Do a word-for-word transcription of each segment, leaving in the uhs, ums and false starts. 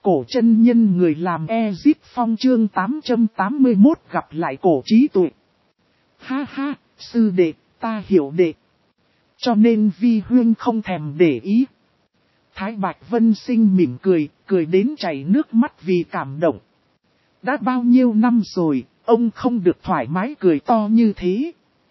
Cổ chân nhân người làm Ezip Phong chương tám trăm tám mươi mốt gặp lại cổ trí tuệ. Ha ha, sư đệ, ta hiểu đệ. Cho nên vi huyên không thèm để ý. Thái Bạch Vân Sinh mỉm cười, cười đến chảy nước mắt vì cảm động. Đã bao nhiêu năm rồi, ông không được thoải mái cười to như thế.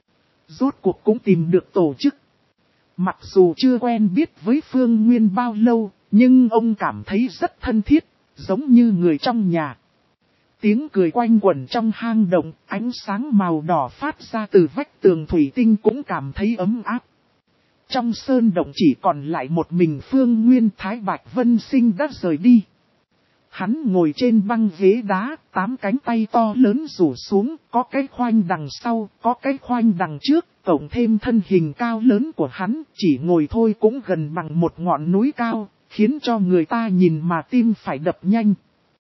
Rốt cuộc cũng tìm được tổ chức. Mặc dù chưa quen biết với Phương Nguyên bao lâu, nhưng ông cảm thấy rất thân thiết, giống như người trong nhà. Tiếng cười quanh quẩn trong hang động, ánh sáng màu đỏ phát ra từ vách tường thủy tinh cũng cảm thấy ấm áp. Trong sơn động chỉ còn lại một mình Phương Nguyên. Thái Bạch Vân Sinh đã rời đi. Hắn ngồi trên băng ghế đá, tám cánh tay to lớn rủ xuống, có cái khoanh đằng sau, có cái khoanh đằng trước, cộng thêm thân hình cao lớn của hắn, chỉ ngồi thôi cũng gần bằng một ngọn núi cao, khiến cho người ta nhìn mà tim phải đập nhanh.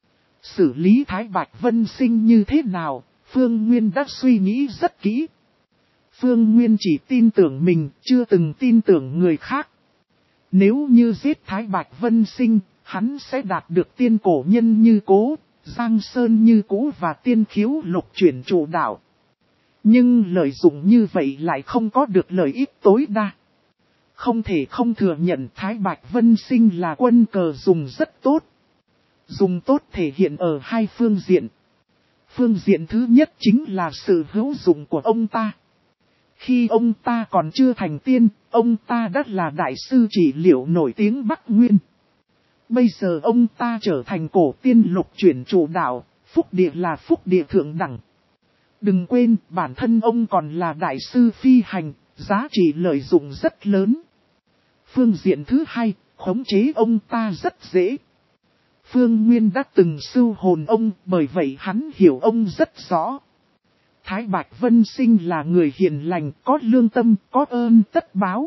Xử lý Thái Bạch Vân Sinh như thế nào, Phương Nguyên đã suy nghĩ rất kỹ. Phương Nguyên chỉ tin tưởng mình, chưa từng tin tưởng người khác. Nếu như giết Thái Bạch Vân Sinh, hắn sẽ đạt được tiên cổ nhân như Cố, Giang Sơn như cũ và tiên khiếu lục chuyển chủ đạo. Nhưng lợi dụng như vậy lại không có được lợi ích tối đa. Không thể không thừa nhận Thái Bạch Vân Sinh là quân cờ dùng rất tốt. Dùng tốt thể hiện ở hai phương diện. Phương diện thứ nhất chính là sự hữu dụng của ông ta. Khi ông ta còn chưa thành tiên, ông ta đã là đại sư trị liệu nổi tiếng Bắc Nguyên. Bây giờ ông ta trở thành cổ tiên lục chuyển chủ đạo, phúc địa là phúc địa thượng đẳng. Đừng quên, bản thân ông còn là đại sư phi hành, giá trị lợi dụng rất lớn. Phương diện thứ hai, khống chế ông ta rất dễ. Phương Nguyên đã từng sưu hồn ông, bởi vậy hắn hiểu ông rất rõ. Thái Bạch Vân Sinh là người hiền lành, có lương tâm, có ơn tất báo.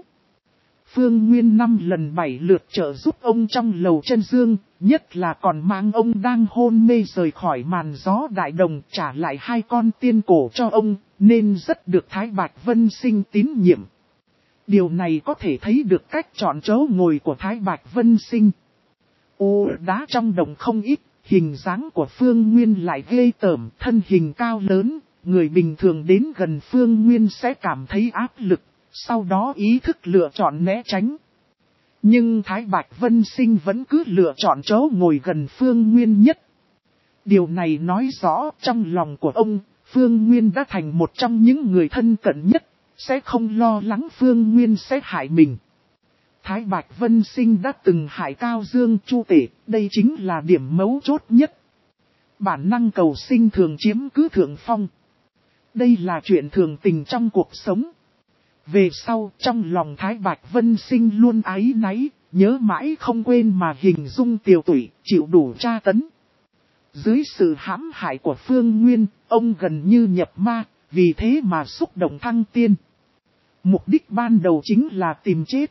Phương Nguyên năm lần bảy lượt trợ giúp ông trong lầu chân dương, nhất là còn mang ông đang hôn mê rời khỏi màn gió đại đồng trả lại hai con tiên cổ cho ông, nên rất được Thái Bạch Vân Sinh tín nhiệm. Điều này có thể thấy được cách chọn chỗ ngồi của Thái Bạch Vân Sinh. Ô đá trong đồng không ít, hình dáng của Phương Nguyên lại ghê tởm, thân hình cao lớn, người bình thường đến gần Phương Nguyên sẽ cảm thấy áp lực. Sau đó ý thức lựa chọn né tránh. Nhưng Thái Bạch Vân Sinh vẫn cứ lựa chọn chỗ ngồi gần Phương Nguyên nhất. Điều này nói rõ trong lòng của ông, Phương Nguyên đã thành một trong những người thân cận nhất, sẽ không lo lắng Phương Nguyên sẽ hại mình. Thái Bạch Vân Sinh đã từng hại Cao Dương Chu Tể, đây chính là điểm mấu chốt nhất. Bản năng cầu sinh thường chiếm cứ thượng phong. Đây là chuyện thường tình trong cuộc sống. Về sau, trong lòng Thái Bạch Vân Sinh luôn áy náy, nhớ mãi không quên mà hình dung Tiều Tụy, chịu đủ tra tấn. Dưới sự hãm hại của Phương Nguyên, ông gần như nhập ma, vì thế mà xúc động thăng tiên. Mục đích ban đầu chính là tìm chết.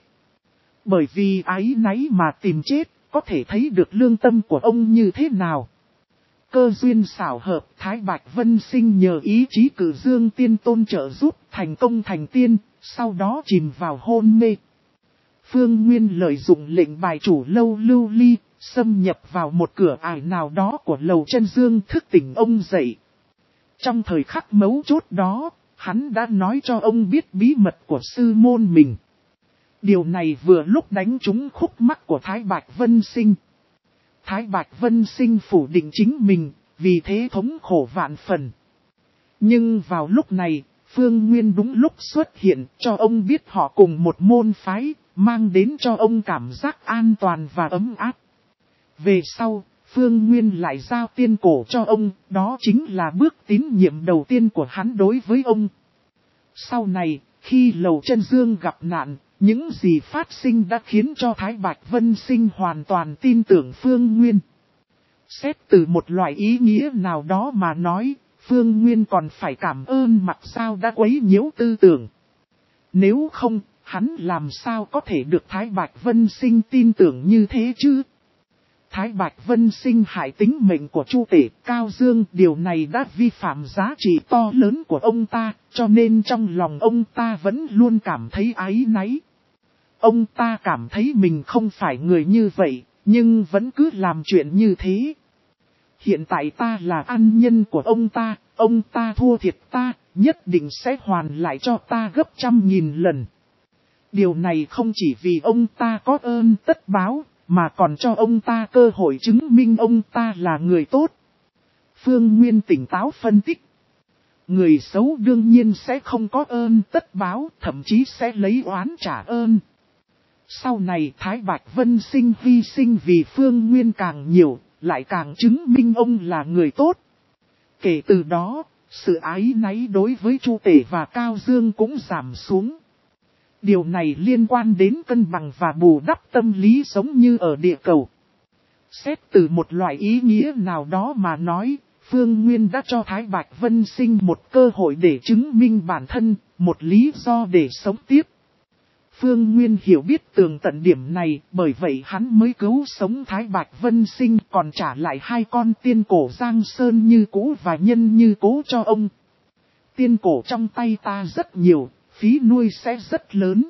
Bởi vì áy náy mà tìm chết, có thể thấy được lương tâm của ông như thế nào. Cơ duyên xảo hợp, Thái Bạch Vân Sinh nhờ ý chí Cử Dương Tiên Tôn trợ giúp thành công thành tiên, sau đó chìm vào hôn mê. Phương Nguyên lợi dụng lệnh bài chủ lâu Lưu Ly, xâm nhập vào một cửa ải nào đó của lầu chân dương thức tỉnh ông dậy. Trong thời khắc mấu chốt đó, hắn đã nói cho ông biết bí mật của sư môn mình. Điều này vừa lúc đánh trúng khúc mắc của Thái Bạch Vân Sinh. Thái Bạch Vân Sinh phủ định chính mình, vì thế thống khổ vạn phần. Nhưng vào lúc này, Phương Nguyên đúng lúc xuất hiện cho ông biết họ cùng một môn phái, mang đến cho ông cảm giác an toàn và ấm áp. Về sau, Phương Nguyên lại giao tiên cổ cho ông, đó chính là bước tín nhiệm đầu tiên của hắn đối với ông. Sau này, khi lầu chân dương gặp nạn, những gì phát sinh đã khiến cho Thái Bạch Vân Sinh hoàn toàn tin tưởng Phương Nguyên. Xét từ một loại ý nghĩa nào đó mà nói, Phương Nguyên còn phải cảm ơn Mặc Sao đã quấy nhiễu tư tưởng. Nếu không, hắn làm sao có thể được Thái Bạch Vân Sinh tin tưởng như thế chứ? Thái Bạch Vân Sinh hại tính mệnh của Chu Tể Cao Dương, điều này đã vi phạm giá trị to lớn của ông ta, cho nên trong lòng ông ta vẫn luôn cảm thấy áy náy. Ông ta cảm thấy mình không phải người như vậy, Nhưng vẫn cứ làm chuyện như thế. Hiện tại ta là ăn nhân của ông ta, ông ta thua thiệt ta, nhất định sẽ hoàn lại cho ta gấp trăm nghìn lần. Điều này không chỉ vì ông ta có ơn tất báo, mà còn cho ông ta cơ hội chứng minh ông ta là người tốt. Phương Nguyên tỉnh táo phân tích. Người xấu đương nhiên sẽ không có ơn tất báo, thậm chí sẽ lấy oán trả ơn. Sau này Thái Bạch Vân Sinh hy sinh vì Phương Nguyên càng nhiều, lại càng chứng minh ông là người tốt. Kể từ đó, sự ái náy đối với Chu Tể và Cao Dương cũng giảm xuống. Điều này liên quan đến cân bằng và bù đắp tâm lý giống như ở địa cầu. Xét từ một loại ý nghĩa nào đó mà nói, Phương Nguyên đã cho Thái Bạch Vân Sinh một cơ hội để chứng minh bản thân, một lý do để sống tiếp. Phương Nguyên hiểu biết tường tận điểm này, bởi vậy hắn mới cứu sống Thái Bạch Vân Sinh, còn trả lại hai con tiên cổ Giang Sơn Như Cố và Nhân Như Cố cho ông. Tiên cổ trong tay ta rất nhiều, phí nuôi sẽ rất lớn.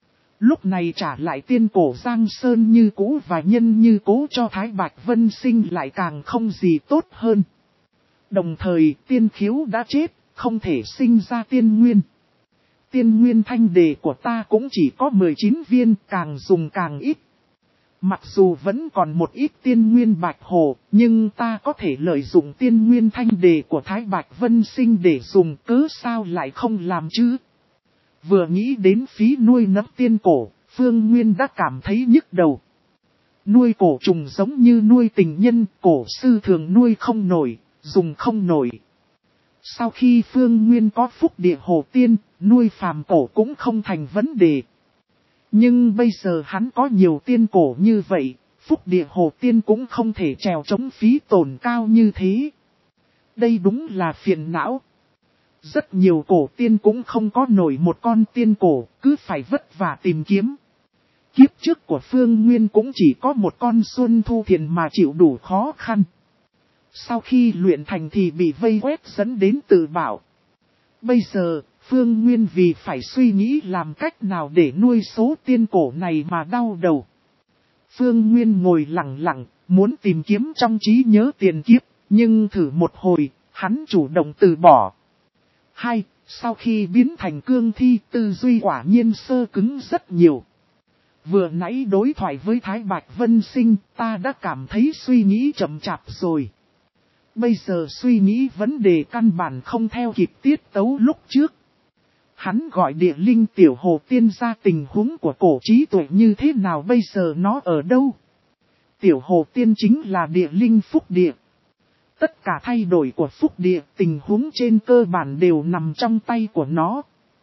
Lúc này trả lại tiên cổ Giang Sơn Như Cố và Nhân Như Cố cho Thái Bạch Vân Sinh lại càng không gì tốt hơn. Đồng thời tiên khiếu đã chết, không thể sinh ra tiên nguyên. Tiên nguyên thanh đề của ta cũng chỉ có mười chín viên, càng dùng càng ít. Mặc dù vẫn còn một ít tiên nguyên bạch hồ, nhưng ta có thể lợi dụng tiên nguyên thanh đề của Thái Bạch Vân Sinh để dùng, cớ sao lại không làm chứ. Vừa nghĩ đến phí nuôi nấng tiên cổ, Phương Nguyên đã cảm thấy nhức đầu. Nuôi cổ trùng giống như nuôi tình nhân, cổ sư thường nuôi không nổi, dùng không nổi. Sau khi Phương Nguyên có phúc địa hồ tiên, nuôi phàm cổ cũng không thành vấn đề. Nhưng bây giờ hắn có nhiều tiên cổ như vậy, phúc địa hồ tiên cũng không thể trèo chống phí tổn cao như thế. Đây đúng là phiền não. Rất nhiều cổ tiên cũng không có nổi một con tiên cổ, cứ phải vất vả tìm kiếm. Kiếp trước của Phương Nguyên cũng chỉ có một con Xuân Thu Thiền mà chịu đủ khó khăn. Sau khi luyện thành thì bị vây quét dẫn đến tự bảo. Bây giờ, Phương Nguyên vì phải suy nghĩ làm cách nào để nuôi số tiên cổ này mà đau đầu. Phương Nguyên ngồi lặng lặng, muốn tìm kiếm trong trí nhớ tiền kiếp, nhưng thử một hồi, hắn chủ động từ bỏ. Hai, sau khi biến thành cương thi, tư duy quả nhiên sơ cứng rất nhiều. Vừa nãy đối thoại với Thái Bạch Vân Sinh, ta đã cảm thấy suy nghĩ chậm chạp rồi. Bây giờ suy nghĩ vấn đề căn bản không theo kịp tiết tấu lúc trước. Hắn gọi địa linh tiểu hồ tiên ra tình huống của cổ trí tuệ như thế nào, bây giờ nó ở đâu? Tiểu hồ tiên chính là địa linh phúc địa. Tất cả thay đổi của phúc địa, tình huống trên cơ bản đều nằm trong tay của nó.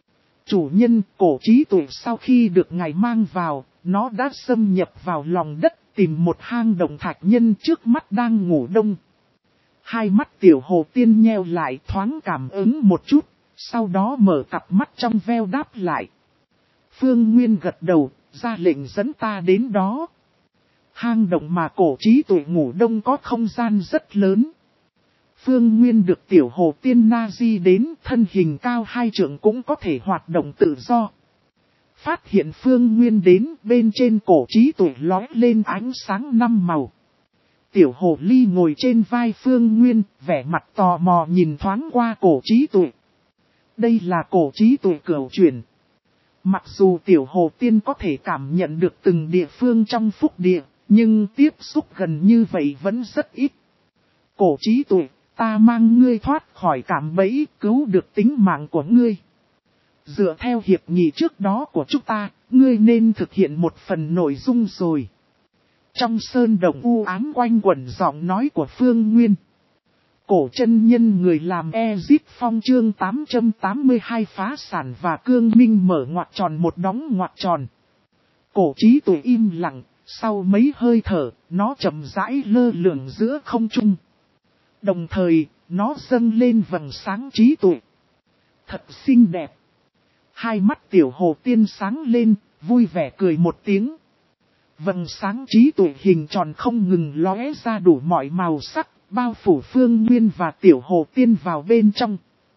Chủ nhân cổ trí tuệ sau khi được ngài mang vào, nó đã xâm nhập vào lòng đất, tìm một hang động thạch nhân trước mắt đang ngủ đông. Hai mắt tiểu hồ tiên nheo lại, thoáng cảm ứng một chút, sau đó mở cặp mắt trong veo đáp lại. Phương Nguyên gật đầu, ra lệnh dẫn ta đến đó. Hang động mà cổ trí tuệ ngủ đông có không gian rất lớn. Phương Nguyên được tiểu hồ tiên na di đến, thân hình cao hai trượng cũng có thể hoạt động tự do. Phát hiện Phương Nguyên đến, bên trên cổ trí tuệ lói lên ánh sáng năm màu. Tiểu hồ ly ngồi trên vai Phương Nguyên, vẻ mặt tò mò nhìn thoáng qua cổ trí tuệ. Đây là cổ trí tuệ cửu chuyển. Mặc dù tiểu hồ tiên có thể cảm nhận được từng địa phương trong phúc địa, nhưng tiếp xúc gần như vậy vẫn rất ít. Cổ trí tuệ, ta mang ngươi thoát khỏi cảm bẫy, cứu được tính mạng của ngươi. Dựa theo hiệp nghị trước đó của chúng ta, ngươi nên thực hiện một phần nội dung rồi. Trong sơn động u ám quanh quẩn giọng nói của Phương Nguyên. Cổ chân nhân người làm Ezic Phong chương tám trăm tám mươi hai phá sản và cương minh mở ngoặc tròn một đóng ngoặc tròn. Cổ trí tuệ im lặng, sau mấy hơi thở, nó chậm rãi lơ lửng giữa không trung. Đồng thời, nó dâng lên vầng sáng trí tuệ. Thật xinh đẹp. Hai mắt tiểu hồ tiên sáng lên, vui vẻ cười một tiếng. Vầng sáng trí tuệ hình tròn không ngừng lóe ra đủ mọi màu sắc, bao phủ Phương Nguyên và tiểu hồ tiên vào bên trong.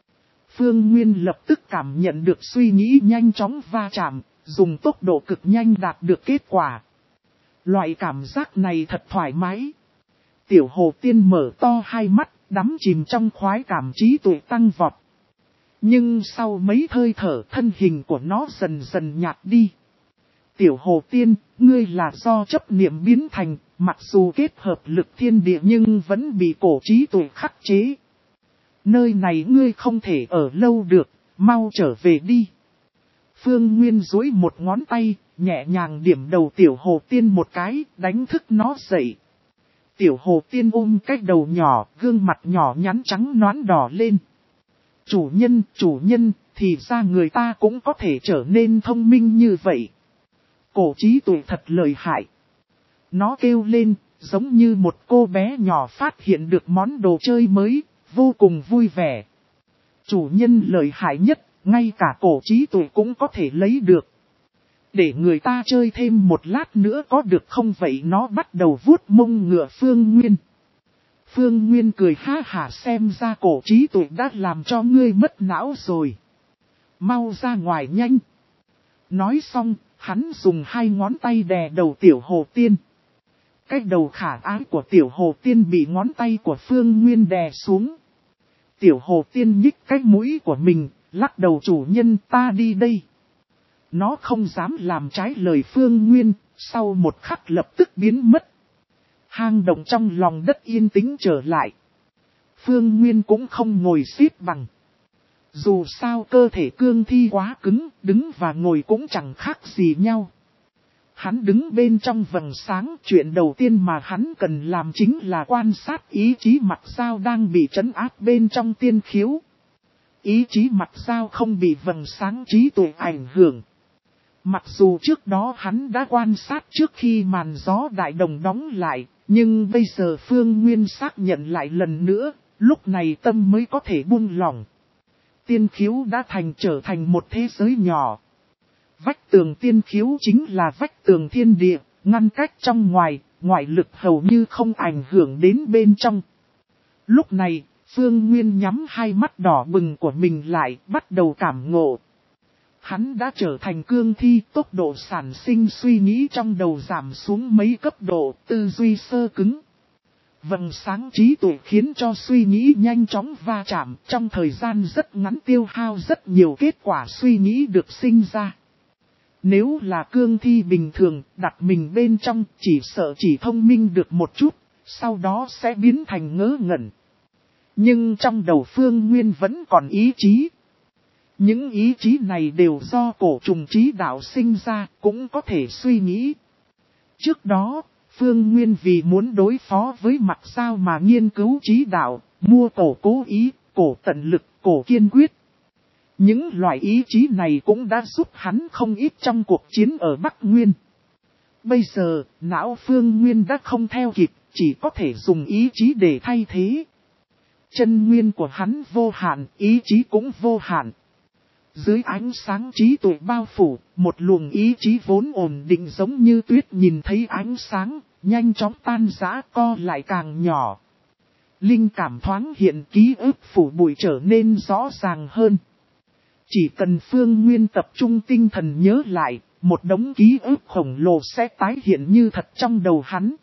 Phương Nguyên lập tức cảm nhận được suy nghĩ nhanh chóng va chạm, dùng tốc độ cực nhanh đạt được kết quả. Loại cảm giác này thật thoải mái. Tiểu hồ tiên mở to hai mắt, đắm chìm trong khoái cảm trí tuệ tăng vọt. Nhưng sau mấy hơi thở thân hình của nó dần dần nhạt đi. Tiểu hồ tiên, ngươi là do chấp niệm biến thành, mặc dù kết hợp lực thiên địa nhưng vẫn bị cổ trí tuệ khắc chế. Nơi này ngươi không thể ở lâu được, mau trở về đi. Phương Nguyên duỗi một ngón tay, nhẹ nhàng điểm đầu tiểu hồ tiên một cái, đánh thức nó dậy. Tiểu hồ tiên ôm cái đầu nhỏ, gương mặt nhỏ nhắn trắng nõn đỏ lên. Chủ nhân, chủ nhân, thì ra người ta cũng có thể trở nên thông minh như vậy. Cổ trí tuệ thật lợi hại. Nó kêu lên, giống như một cô bé nhỏ phát hiện được món đồ chơi mới, vô cùng vui vẻ. Chủ nhân lợi hại nhất, ngay cả cổ trí tuệ cũng có thể lấy được. Để người ta chơi thêm một lát nữa có được không vậy? Nó bắt đầu vuốt mông ngựa Phương Nguyên. Phương Nguyên cười ha hả, xem ra cổ trí tuệ đã làm cho ngươi mất não rồi. Mau ra ngoài nhanh. Nói xong, hắn dùng hai ngón tay đè đầu tiểu hồ tiên. Cái đầu khả ái của tiểu hồ tiên bị ngón tay của Phương Nguyên đè xuống. Tiểu hồ tiên nhích cái mũi của mình, lắc đầu, chủ nhân ta đi đây. Nó không dám làm trái lời Phương Nguyên, sau một khắc lập tức biến mất. Hang động trong lòng đất yên tĩnh trở lại. Phương Nguyên cũng không ngồi xếp bằng. Dù sao cơ thể cương thi quá cứng, đứng và ngồi cũng chẳng khác gì nhau. Hắn đứng bên trong vầng sáng, chuyện đầu tiên mà hắn cần làm chính là quan sát ý chí Mặc Dao đang bị trấn áp bên trong tiên khiếu. Ý chí Mặc Dao không bị vầng sáng trí tuệ ảnh hưởng. Mặc dù trước đó hắn đã quan sát trước khi màn gió đại đồng đóng lại, nhưng bây giờ Phương Nguyên xác nhận lại lần nữa, lúc này tâm mới có thể buông lỏng. Tiên khiếu đã thành trở thành một thế giới nhỏ. Vách tường tiên khiếu chính là vách tường thiên địa, ngăn cách trong ngoài, ngoại lực hầu như không ảnh hưởng đến bên trong. Lúc này, Phương Nguyên nhắm hai mắt đỏ bừng của mình lại, bắt đầu cảm ngộ. Hắn đã trở thành cương thi, tốc độ sản sinh suy nghĩ trong đầu giảm xuống mấy cấp độ, tư duy sơ cứng. Vầng sáng trí tuệ khiến cho suy nghĩ nhanh chóng va chạm, trong thời gian rất ngắn tiêu hao rất nhiều kết quả suy nghĩ được sinh ra. Nếu là cương thi bình thường, đặt mình bên trong, chỉ sợ chỉ thông minh được một chút, sau đó sẽ biến thành ngớ ngẩn. Nhưng trong đầu Phương Nguyên vẫn còn ý chí. Những ý chí này đều do cổ trùng trí đạo sinh ra, cũng có thể suy nghĩ. Trước đó, Phương Nguyên vì muốn đối phó với Mặc Dao mà nghiên cứu trí đạo, mua cổ cố ý, cổ tận lực, cổ kiên quyết. Những loại ý chí này cũng đã giúp hắn không ít trong cuộc chiến ở Bắc Nguyên. Bây giờ, não Phương Nguyên đã không theo kịp, chỉ có thể dùng ý chí để thay thế. Chân nguyên của hắn vô hạn, ý chí cũng vô hạn. Dưới ánh sáng trí tuệ bao phủ, một luồng ý chí vốn ổn định giống như tuyết nhìn thấy ánh sáng, nhanh chóng tan rã co lại càng nhỏ. Linh cảm thoáng hiện, ký ức phủ bụi trở nên rõ ràng hơn. Chỉ cần Phương Nguyên tập trung tinh thần nhớ lại, một đống ký ức khổng lồ sẽ tái hiện như thật trong đầu hắn.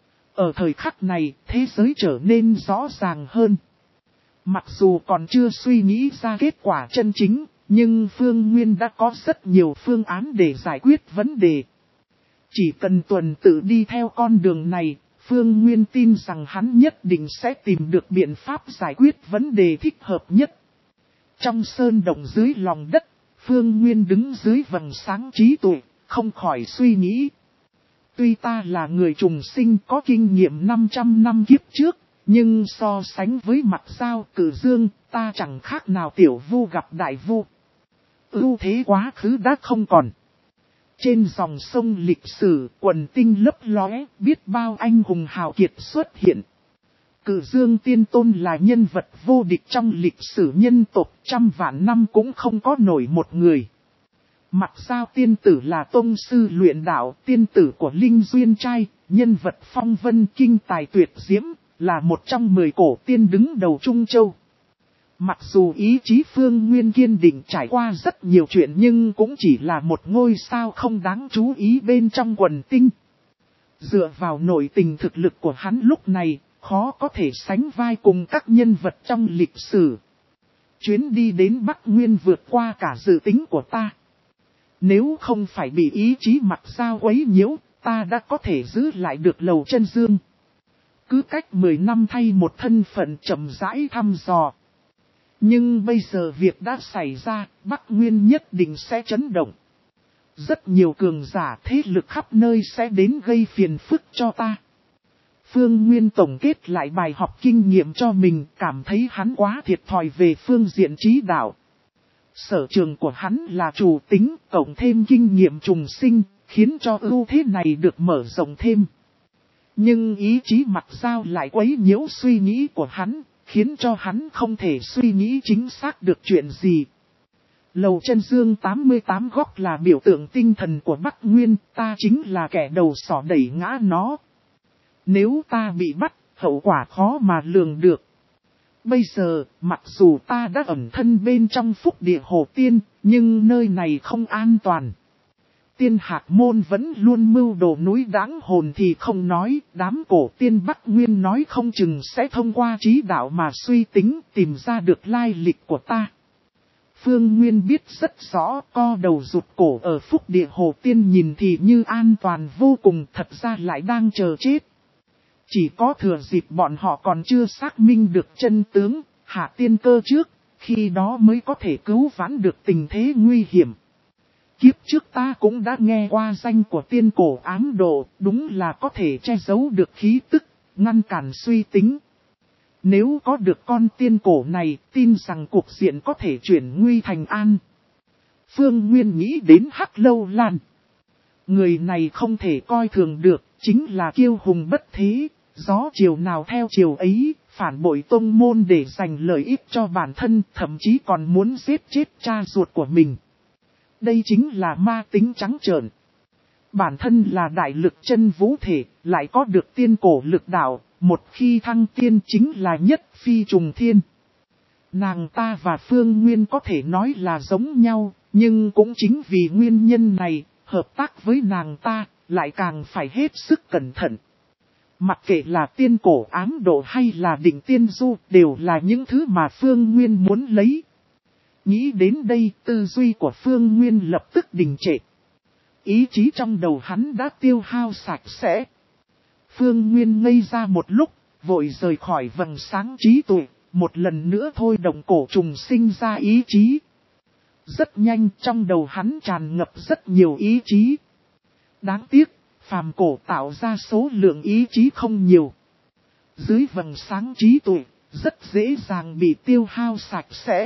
Ở thời khắc này, thế giới trở nên rõ ràng hơn. Mặc dù còn chưa suy nghĩ ra kết quả chân chính, nhưng Phương Nguyên đã có rất nhiều phương án để giải quyết vấn đề. Chỉ cần tuần tự đi theo con đường này, Phương Nguyên tin rằng hắn nhất định sẽ tìm được biện pháp giải quyết vấn đề thích hợp nhất. Trong sơn động dưới lòng đất, Phương Nguyên đứng dưới vầng sáng trí tuệ, không khỏi suy nghĩ. Tuy ta là người trùng sinh có kinh nghiệm năm trăm năm kiếp trước, nhưng so sánh với Mặc Dao Cử Dương, ta chẳng khác nào tiểu vu gặp đại vu. Ưu thế quá khứ đã không còn. Trên dòng sông lịch sử, quần tinh lấp lóe, biết bao anh hùng hào kiệt xuất hiện. Cử Dương Tiên Tôn là nhân vật vô địch trong lịch sử nhân tộc, trăm vạn năm cũng không có nổi một người. Mặc Dao tiên tử là tông sư luyện đạo, tiên tử của Linh Duyên Trai, nhân vật phong vân kinh tài tuyệt diễm, là một trong mười cổ tiên đứng đầu Trung Châu. Mặc dù ý chí Phương Nguyên kiên định trải qua rất nhiều chuyện nhưng cũng chỉ là một ngôi sao không đáng chú ý bên trong quần tinh. Dựa vào nội tình thực lực của hắn lúc này, khó có thể sánh vai cùng các nhân vật trong lịch sử. Chuyến đi đến Bắc Nguyên vượt qua cả dự tính của ta. Nếu không phải bị ý chí Mặc Giao quấy nhiễu, ta đã có thể giữ lại được Lầu Chân Dương. Cứ cách mười năm thay một thân phận chậm rãi thăm dò. Nhưng bây giờ việc đã xảy ra, Bắc Nguyên nhất định sẽ chấn động. Rất nhiều cường giả thế lực khắp nơi sẽ đến gây phiền phức cho ta. Phương Nguyên tổng kết lại bài học kinh nghiệm cho mình, cảm thấy hắn quá thiệt thòi về phương diện trí đạo. Sở trường của hắn là chủ tính, cộng thêm kinh nghiệm trùng sinh, khiến cho ưu thế này được mở rộng thêm. Nhưng ý chí Mặc Giao lại quấy nhiễu suy nghĩ của hắn, khiến cho hắn không thể suy nghĩ chính xác được chuyện gì. Lầu Chân Dương tám mươi tám góc là biểu tượng tinh thần của Bắc Nguyên, ta chính là kẻ đầu sỏ đẩy ngã nó. Nếu ta bị bắt, hậu quả khó mà lường được. Bây giờ, mặc dù ta đã ẩn thân bên trong phúc địa Hồ Tiên, nhưng nơi này không an toàn. Tiên Hạc Môn vẫn luôn mưu đồ núi đáng hồn thì không nói, đám cổ tiên Bắc Nguyên nói không chừng sẽ thông qua trí đạo mà suy tính tìm ra được lai lịch của ta. Phương Nguyên biết rất rõ, co đầu rụt cổ ở phúc địa Hồ Tiên nhìn thì như an toàn vô cùng, thật ra lại đang chờ chết. Chỉ có thừa dịp bọn họ còn chưa xác minh được chân tướng, hạ tiên cơ trước, khi đó mới có thể cứu vãn được tình thế nguy hiểm. Kiếp trước ta cũng đã nghe qua danh của tiên cổ ám độ, đúng là có thể che giấu được khí tức, ngăn cản suy tính. Nếu có được con tiên cổ này, tin rằng cuộc diện có thể chuyển nguy thành an. Phương Nguyên nghĩ đến Hắc Lâu Lan. Người này không thể coi thường được, chính là kiêu hùng bất thế, gió chiều nào theo chiều ấy, phản bội tông môn để giành lợi ích cho bản thân, thậm chí còn muốn giết chết cha ruột của mình. Đây chính là ma tính trắng trợn. Bản thân là đại lực chân vũ thể, lại có được tiên cổ lực đạo, một khi thăng tiên chính là nhất phi trùng thiên. Nàng ta và Phương Nguyên có thể nói là giống nhau, nhưng cũng chính vì nguyên nhân này, hợp tác với nàng ta, lại càng phải hết sức cẩn thận. Mặc kệ là tiên cổ ám độ hay là đỉnh tiên du, đều là những thứ mà Phương Nguyên muốn lấy. Nghĩ đến đây, tư duy của Phương Nguyên lập tức đình trệ. Ý chí trong đầu hắn đã tiêu hao sạch sẽ. Phương Nguyên ngây ra một lúc, vội rời khỏi vầng sáng trí tuệ, một lần nữa thôi động cổ trùng sinh ra ý chí. Rất nhanh trong đầu hắn tràn ngập rất nhiều ý chí. Đáng tiếc, phàm cổ tạo ra số lượng ý chí không nhiều. Dưới vầng sáng trí tuệ, rất dễ dàng bị tiêu hao sạch sẽ.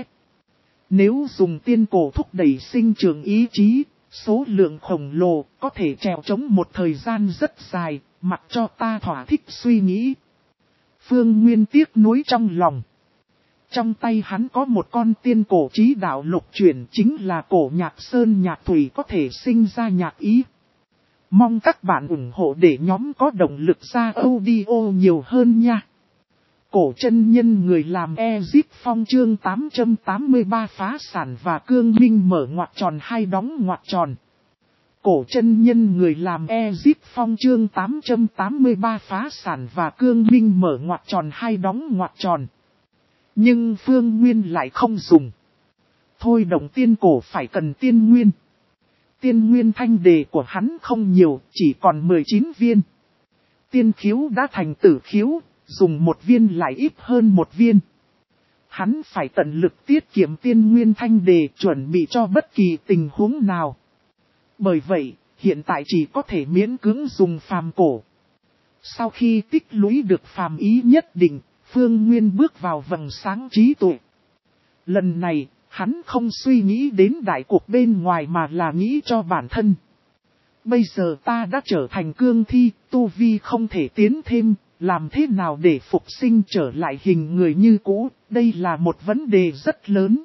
Nếu dùng tiên cổ thúc đẩy sinh trưởng ý chí, số lượng khổng lồ có thể trèo chống một thời gian rất dài, mặc cho ta thỏa thích suy nghĩ. Phương Nguyên tiếc nuối trong lòng. Trong tay hắn có một con tiên cổ trí đạo lục chuyển, chính là cổ nhạc sơn nhạc thủy có thể sinh ra nhạc ý. Mong các bạn ủng hộ để nhóm có động lực ra audio nhiều hơn nha. Cổ chân nhân người làm Ezip Phong chương tám trăm tám mươi ba phá sản và cương minh mở ngoặc tròn hay đóng ngoặc tròn. Cổ chân nhân người làm Ezip Phong chương tám trăm tám mươi ba phá sản và cương minh mở ngoặc tròn hay đóng ngoặc tròn. Nhưng Phương Nguyên lại không dùng. Thôi động tiên cổ phải cần tiên nguyên. Tiên nguyên thanh đề của hắn không nhiều, chỉ còn mười chín viên. Tiên khiếu đã thành tử khiếu, dùng một viên lại ít hơn một viên. Hắn phải tận lực tiết kiệm tiên nguyên thanh đề chuẩn bị cho bất kỳ tình huống nào. Bởi vậy, hiện tại chỉ có thể miễn cưỡng dùng phàm cổ. Sau khi tích lũy được phàm ý nhất định, Phương Nguyên bước vào vầng sáng trí tuệ. Lần này, hắn không suy nghĩ đến đại cuộc bên ngoài mà là nghĩ cho bản thân. Bây giờ ta đã trở thành cương thi, tu vi không thể tiến thêm, làm thế nào để phục sinh trở lại hình người như cũ, đây là một vấn đề rất lớn.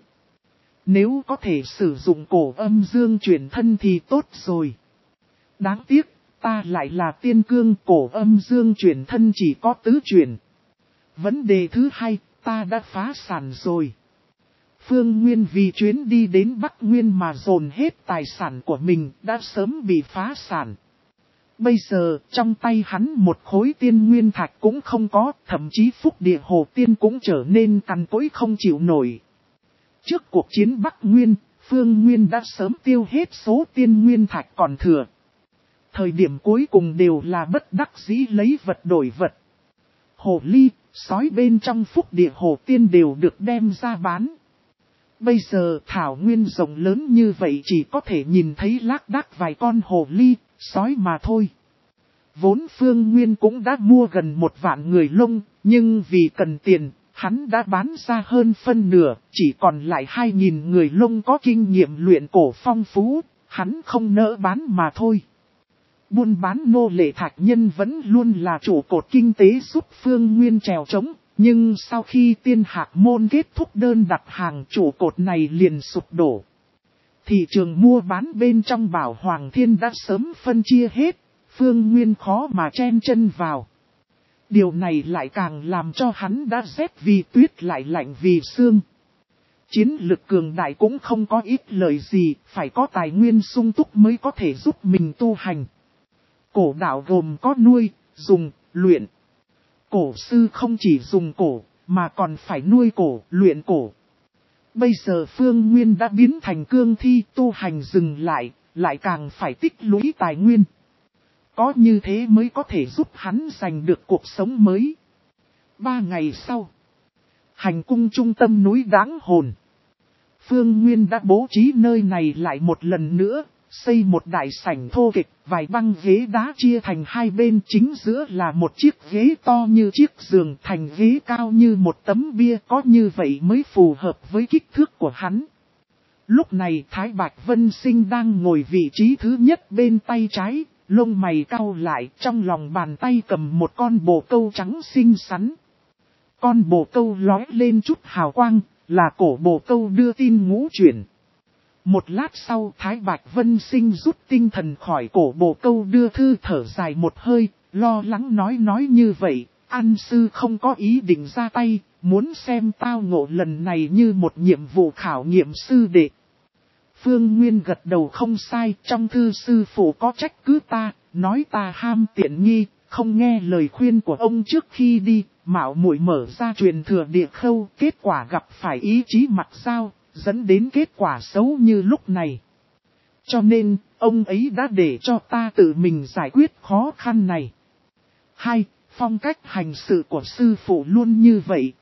Nếu có thể sử dụng cổ âm dương chuyển thân thì tốt rồi. Đáng tiếc, ta lại là tiên cương, cổ âm dương chuyển thân chỉ có tứ chuyển. Vấn đề thứ hai, ta đã phá sản rồi. Phương Nguyên vì chuyến đi đến Bắc Nguyên mà dồn hết tài sản của mình đã sớm bị phá sản. Bây giờ, trong tay hắn một khối tiên nguyên thạch cũng không có, thậm chí phúc địa hồ tiên cũng trở nên cằn cỗi không chịu nổi. Trước cuộc chiến Bắc Nguyên, Phương Nguyên đã sớm tiêu hết số tiên nguyên thạch còn thừa. Thời điểm cuối cùng đều là bất đắc dĩ lấy vật đổi vật. Hồ ly, sói bên trong phúc địa hồ tiên đều được đem ra bán. Bây giờ thảo nguyên rộng lớn như vậy chỉ có thể nhìn thấy lác đác vài con hồ ly, sói mà thôi. Vốn Phương Nguyên cũng đã mua gần một vạn người lông, nhưng vì cần tiền, hắn đã bán ra hơn phân nửa, chỉ còn lại hai nghìn người lông có kinh nghiệm luyện cổ phong phú, hắn không nỡ bán mà thôi. Buôn bán nô lệ thạch nhân vẫn luôn là trụ cột kinh tế giúp Phương Nguyên trèo trống, nhưng sau khi tiên hạc môn kết thúc đơn đặt hàng trụ cột này liền sụp đổ. Thị trường mua bán bên trong Bảo Hoàng Thiên đã sớm phân chia hết, Phương Nguyên khó mà chen chân vào. Điều này lại càng làm cho hắn đã rét vì tuyết lại lạnh vì sương. Chiến lực cường đại cũng không có ít lời gì, phải có tài nguyên sung túc mới có thể giúp mình tu hành. Cổ đạo gồm có nuôi, dùng, luyện. Cổ sư không chỉ dùng cổ, mà còn phải nuôi cổ, luyện cổ. Bây giờ Phương Nguyên đã biến thành cương thi, tu hành dừng lại, lại càng phải tích lũy tài nguyên. Có như thế mới có thể giúp hắn giành được cuộc sống mới. Ba ngày sau, hành cung trung tâm núi Đáng Hồn. Phương Nguyên đã bố trí nơi này lại một lần nữa, xây một đại sảnh thô kịch, vài băng ghế đá chia thành hai bên, chính giữa là một chiếc ghế to như chiếc giường, thành ghế cao như một tấm bia, có như vậy mới phù hợp với kích thước của hắn. Lúc này Thái Bạch Vân Sinh đang ngồi vị trí thứ nhất bên tay trái, lông mày cau lại, trong lòng bàn tay cầm một con bồ câu trắng xinh xắn. Con bồ câu lói lên chút hào quang, là cổ bồ câu đưa tin ngũ chuyển. Một lát sau Thái Bạch Vân Sinh rút tinh thần khỏi cổ bồ câu đưa thư, thở dài một hơi, lo lắng nói nói như vậy, An sư không có ý định ra tay, muốn xem tao ngộ lần này như một nhiệm vụ khảo nghiệm sư đệ. Phương Nguyên gật đầu không sai, trong thư sư phụ có trách cứ ta, nói ta ham tiện nghi, không nghe lời khuyên của ông trước khi đi, mạo muội mở ra truyền thừa địa khâu, kết quả gặp phải ý chí mặt dao, dẫn đến kết quả xấu như lúc này. Cho nên, ông ấy đã để cho ta tự mình giải quyết khó khăn này. Hai, phong cách hành sự của sư phụ luôn như vậy.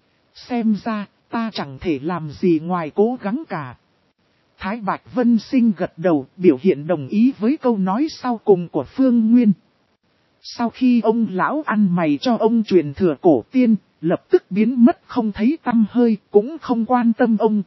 Xem ra, ta chẳng thể làm gì ngoài cố gắng cả. Thái Bạch Vân Sinh gật đầu, biểu hiện đồng ý với câu nói sau cùng của Phương Nguyên. Sau khi ông lão ăn mày cho ông truyền thừa cổ tiên, lập tức biến mất không thấy tăm hơi, cũng không quan tâm ông.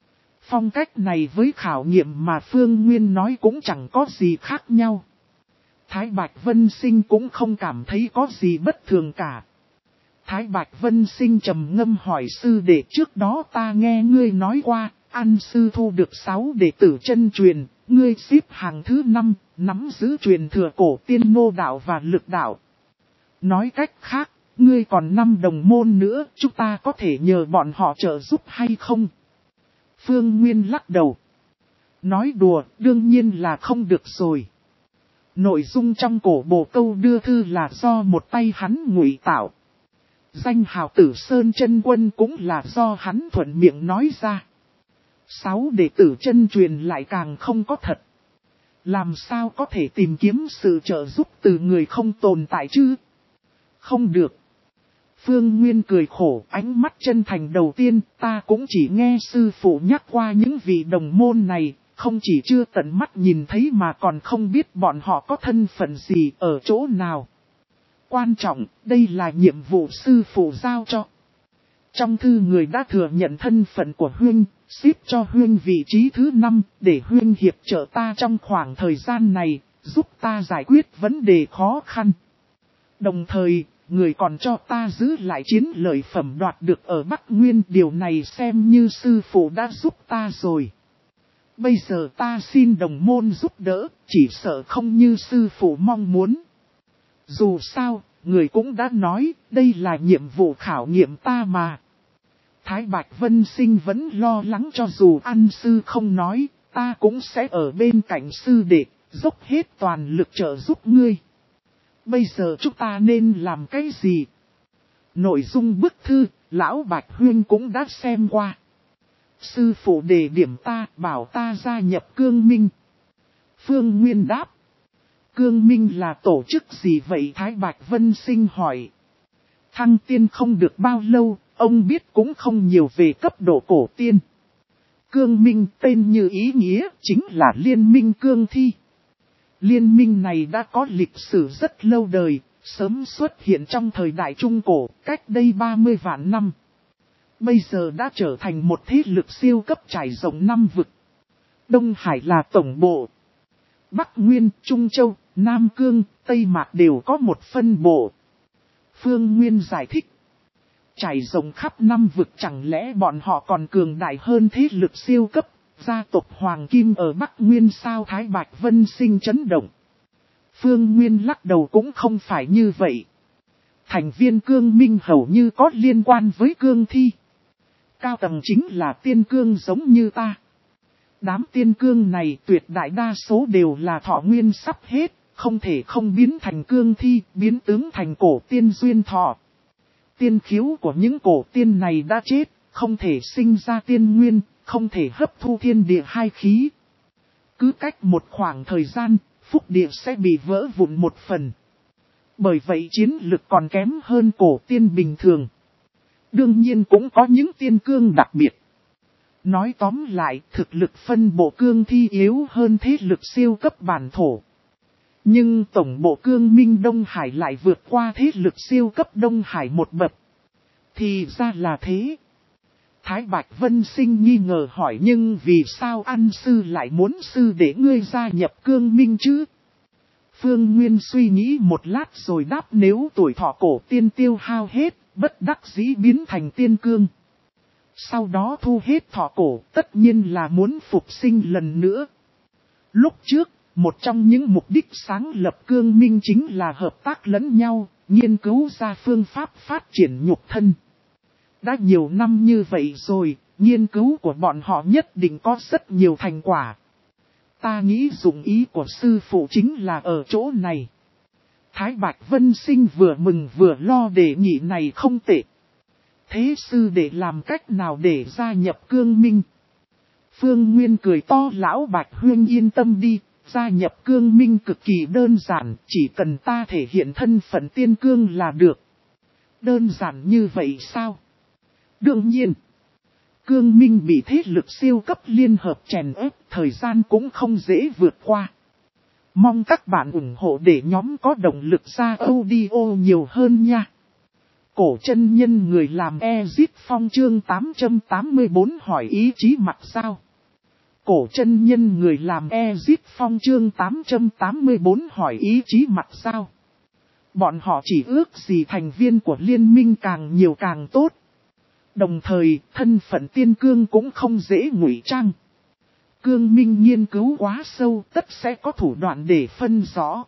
Phong cách này với khảo nghiệm mà Phương Nguyên nói cũng chẳng có gì khác nhau. Thái Bạch Vân Sinh cũng không cảm thấy có gì bất thường cả. Thái Bạch Vân Sinh trầm ngâm hỏi sư đệ, trước đó ta nghe ngươi nói qua, An sư thu được sáu đệ tử chân truyền, ngươi xếp hàng thứ năm, nắm giữ truyền thừa cổ tiên nô đạo và lực đạo. Nói cách khác, ngươi còn năm đồng môn nữa, chúng ta có thể nhờ bọn họ trợ giúp hay không? Phương Nguyên lắc đầu. Nói đùa, đương nhiên là không được rồi. Nội dung trong cổ bồ câu đưa thư là do một tay hắn ngụy tạo. Danh hào Tử Sơn chân quân cũng là do hắn thuận miệng nói ra. Sáu đệ tử chân truyền lại càng không có thật. Làm sao có thể tìm kiếm sự trợ giúp từ người không tồn tại chứ? Không được. Phương Nguyên cười khổ, ánh mắt chân thành, đầu tiên ta cũng chỉ nghe sư phụ nhắc qua những vị đồng môn này, không chỉ chưa tận mắt nhìn thấy mà còn không biết bọn họ có thân phận gì ở chỗ nào. Quan trọng, đây là nhiệm vụ sư phụ giao cho. Trong thư người đã thừa nhận thân phận của Huynh, xếp cho Huynh vị trí thứ năm, để Huynh hiệp trợ ta trong khoảng thời gian này, giúp ta giải quyết vấn đề khó khăn. Đồng thời, người còn cho ta giữ lại chiến lợi phẩm đoạt được ở Bắc Nguyên, điều này xem như sư phụ đã giúp ta rồi. Bây giờ ta xin đồng môn giúp đỡ, chỉ sợ không như sư phụ mong muốn. Dù sao, người cũng đã nói, đây là nhiệm vụ khảo nghiệm ta mà. Thái Bạch Vân Sinh vẫn lo lắng cho dù An sư không nói, ta cũng sẽ ở bên cạnh sư đệ, dốc hết toàn lực trợ giúp ngươi. Bây giờ chúng ta nên làm cái gì? Nội dung bức thư, Lão Bạch Huyên cũng đã xem qua. Sư phụ đề điểm ta, bảo ta gia nhập Cương Minh. Phương Nguyên đáp. Cương Minh là tổ chức gì vậy? Thái Bạch Vân Sinh hỏi. Thăng tiên không được bao lâu, ông biết cũng không nhiều về cấp độ cổ tiên. Cương Minh tên như ý nghĩa chính là Liên minh Cương Thi. Liên minh này đã có lịch sử rất lâu đời, sớm xuất hiện trong thời đại Trung Cổ, cách đây ba mươi vạn năm. Bây giờ đã trở thành một thế lực siêu cấp trải rộng năm vực. Đông Hải là tổng bộ. Bắc Nguyên, Trung Châu, Nam Cương, Tây Mạc đều có một phân bộ. Phương Nguyên giải thích. Trải rộng khắp năm vực, chẳng lẽ bọn họ còn cường đại hơn thế lực siêu cấp, gia tộc Hoàng Kim ở Bắc Nguyên sao? Thái Bạch Vân Sinh chấn động. Phương Nguyên lắc đầu, cũng không phải như vậy. Thành viên Cương Minh hầu như có liên quan với Cương Thi. Cao tầng chính là tiên cương giống như ta. Đám tiên cương này tuyệt đại đa số đều là thọ nguyên sắp hết, không thể không biến thành Cương Thi, biến tướng thành cổ tiên duyên thọ. Tiên khiếu của những cổ tiên này đã chết, không thể sinh ra tiên nguyên, không thể hấp thu thiên địa hai khí. Cứ cách một khoảng thời gian, phúc địa sẽ bị vỡ vụn một phần. Bởi vậy chiến lực còn kém hơn cổ tiên bình thường. Đương nhiên cũng có những tiên cương đặc biệt. Nói tóm lại, thực lực phân bộ Cương Thi yếu hơn thế lực siêu cấp bản thổ. Nhưng tổng bộ Cương Minh Đông Hải lại vượt qua thế lực siêu cấp Đông Hải một bậc. Thì ra là thế. Thái Bạch Vân Sinh nghi ngờ hỏi, nhưng vì sao An sư lại muốn sư để ngươi gia nhập Cương Minh chứ? Phương Nguyên suy nghĩ một lát rồi đáp, nếu tuổi thọ cổ tiên tiêu hao hết, bất đắc dĩ biến thành tiên cương. Sau đó thu hết thọ cổ, tất nhiên là muốn phục sinh lần nữa. Lúc trước, một trong những mục đích sáng lập Cương Minh chính là hợp tác lẫn nhau, nghiên cứu ra phương pháp phát triển nhục thân. Đã nhiều năm như vậy rồi, nghiên cứu của bọn họ nhất định có rất nhiều thành quả. Ta nghĩ dụng ý của sư phụ chính là ở chỗ này. Thái Bạch Vân Sinh vừa mừng vừa lo, đề nghị này không tệ. Thế sư để làm cách nào để gia nhập Cương Minh? Phương Nguyên cười to, Lão Bạch Huyên yên tâm đi, gia nhập Cương Minh cực kỳ đơn giản, chỉ cần ta thể hiện thân phận tiên cương là được. Đơn giản như vậy sao? Đương nhiên, Cương Minh bị thế lực siêu cấp liên hợp chèn ép, thời gian cũng không dễ vượt qua. Mong các bạn ủng hộ để nhóm có động lực ra audio nhiều hơn nha. Cổ chân nhân người làm Ezit Phong chương tám trăm tám mươi tư hỏi ý chí mặt sao? Cổ chân nhân người làm Ezit Phong chương tám trăm tám mươi tư hỏi ý chí mặt sao? Bọn họ chỉ ước gì thành viên của liên minh càng nhiều càng tốt. Đồng thời, thân phận tiên cương cũng không dễ ngụy trang. Cương Minh nghiên cứu quá sâu, tất sẽ có thủ đoạn để phân rõ.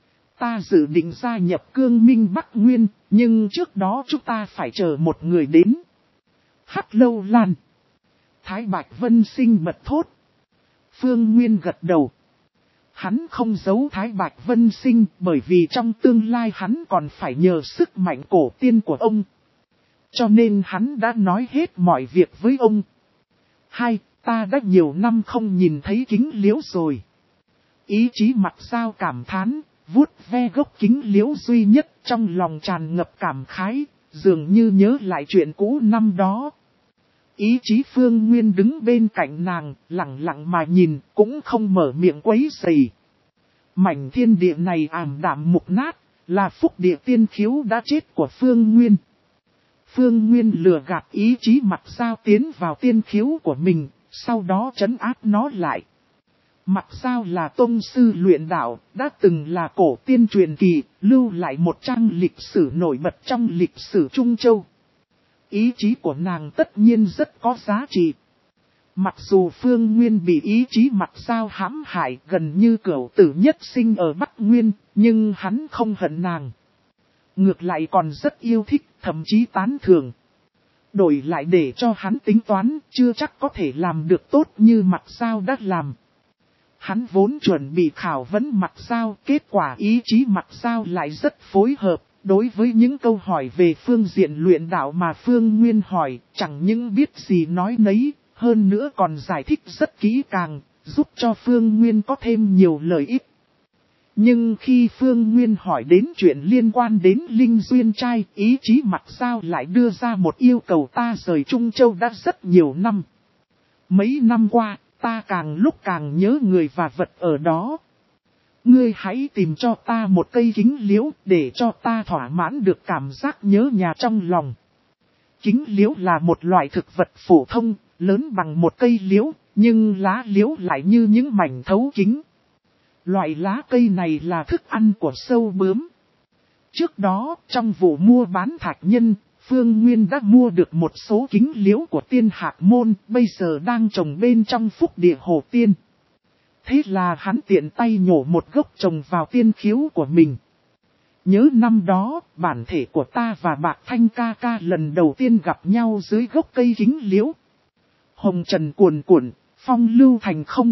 Ta dự định gia nhập Cương Minh Bắc Nguyên, nhưng trước đó chúng ta phải chờ một người đến. Hắc Lâu Lan. Thái Bạch Vân Sinh bật thốt. Phương Nguyên gật đầu. Hắn không giấu Thái Bạch Vân Sinh, bởi vì trong tương lai hắn còn phải nhờ sức mạnh cổ tiên của ông. Cho nên hắn đã nói hết mọi việc với ông. Hai, ta đã nhiều năm không nhìn thấy kính liễu rồi. Ý chí mặt sao cảm thán, vuốt ve gốc kính liễu duy nhất, trong lòng tràn ngập cảm khái, dường như nhớ lại chuyện cũ năm đó. Ý chí Phương Nguyên đứng bên cạnh nàng, lặng lặng mà nhìn, cũng không mở miệng quấy rầy. Mảnh thiên địa này ảm đạm mục nát, là phúc địa tiên khiếu đã chết của Phương Nguyên. Phương Nguyên lừa gạt ý chí mặt sao tiến vào tiên khiếu của mình, sau đó trấn áp nó lại. Mặt sao là tôn sư luyện đạo, đã từng là cổ tiên truyền kỳ, lưu lại một trang lịch sử nổi bật trong lịch sử Trung Châu. Ý chí của nàng tất nhiên rất có giá trị. Mặc dù Phương Nguyên bị ý chí mặt sao hãm hại, gần như cửu tử nhất sinh ở Bắc Nguyên, nhưng hắn không hận nàng. Ngược lại còn rất yêu thích, thậm chí tán thưởng. Đổi lại để cho hắn tính toán, chưa chắc có thể làm được tốt như mặt sao đã làm. Hắn vốn chuẩn bị khảo vấn Mặc Giao, kết quả ý chí Mặc Giao lại rất phối hợp. Đối với những câu hỏi về phương diện luyện đạo mà Phương Nguyên hỏi, chẳng những biết gì nói nấy, hơn nữa còn giải thích rất kỹ càng, giúp cho Phương Nguyên có thêm nhiều lợi ích. Nhưng khi Phương Nguyên hỏi đến chuyện liên quan đến Linh Duyên Trai, ý chí Mặc Giao lại đưa ra một yêu cầu. Ta rời Trung Châu đã rất nhiều năm. Mấy năm qua, ta càng lúc càng nhớ người và vật ở đó. Ngươi hãy tìm cho ta một cây kính liễu để cho ta thỏa mãn được cảm giác nhớ nhà trong lòng. Kính liễu là một loại thực vật phổ thông, lớn bằng một cây liễu, nhưng lá liễu lại như những mảnh thấu kính. Loại lá cây này là thức ăn của sâu bướm. Trước đó, trong vụ mua bán thạch nhân, Phương Nguyên đã mua được một số kính liễu của Tiên Hạc Môn, bây giờ đang trồng bên trong phúc địa Hồ Tiên. Thế là hắn tiện tay nhổ một gốc trồng vào tiên khiếu của mình. Nhớ năm đó, bản thể của ta và Bạc Thanh ca ca lần đầu tiên gặp nhau dưới gốc cây kính liễu. Hồng trần cuồn cuộn, phong lưu thành không.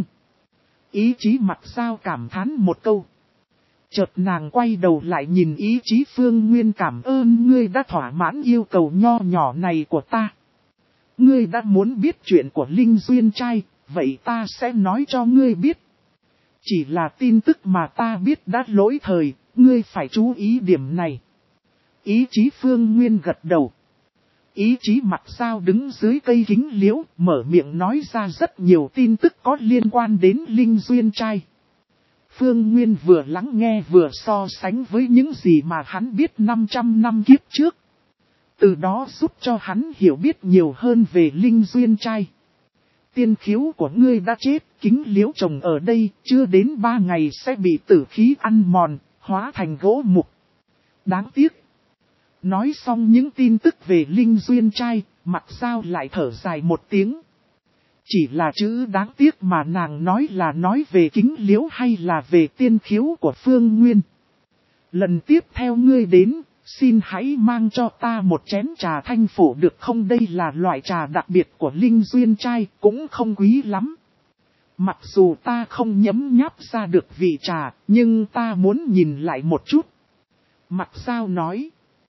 Ý chí Mặc Giao cảm thán một câu. Chợt nàng quay đầu lại nhìn ý chí Phương Nguyên, cảm ơn ngươi đã thỏa mãn yêu cầu nho nhỏ này của ta. Ngươi đã muốn biết chuyện của Linh Duyên Trai, vậy ta sẽ nói cho ngươi biết. Chỉ là tin tức mà ta biết đã lỗi thời, ngươi phải chú ý điểm này. Ý chí Phương Nguyên gật đầu. Ý chí Mặc Giao đứng dưới cây kính liễu, mở miệng nói ra rất nhiều tin tức có liên quan đến Linh Duyên Trai. Phương Nguyên vừa lắng nghe vừa so sánh với những gì mà hắn biết năm trăm năm kiếp trước. Từ đó giúp cho hắn hiểu biết nhiều hơn về Linh Duyên Trai. Tiên khiếu của ngươi đã chết, kính liễu trồng ở đây, chưa đến ba ngày sẽ bị tử khí ăn mòn, hóa thành gỗ mục. Đáng tiếc. Nói xong những tin tức về Linh Duyên Trai, Mặc Giao lại thở dài một tiếng. Chỉ là chữ đáng tiếc mà nàng nói là nói về kính liễu hay là về tiên khiếu của Phương Nguyên. Lần tiếp theo ngươi đến, xin hãy mang cho ta một chén trà thanh phổ được không? Đây là loại trà đặc biệt của Linh Duyên Trai, cũng không quý lắm. Mặc dù ta không nhấm nháp ra được vị trà, nhưng ta muốn nhìn lại một chút. Mặc Giao nói.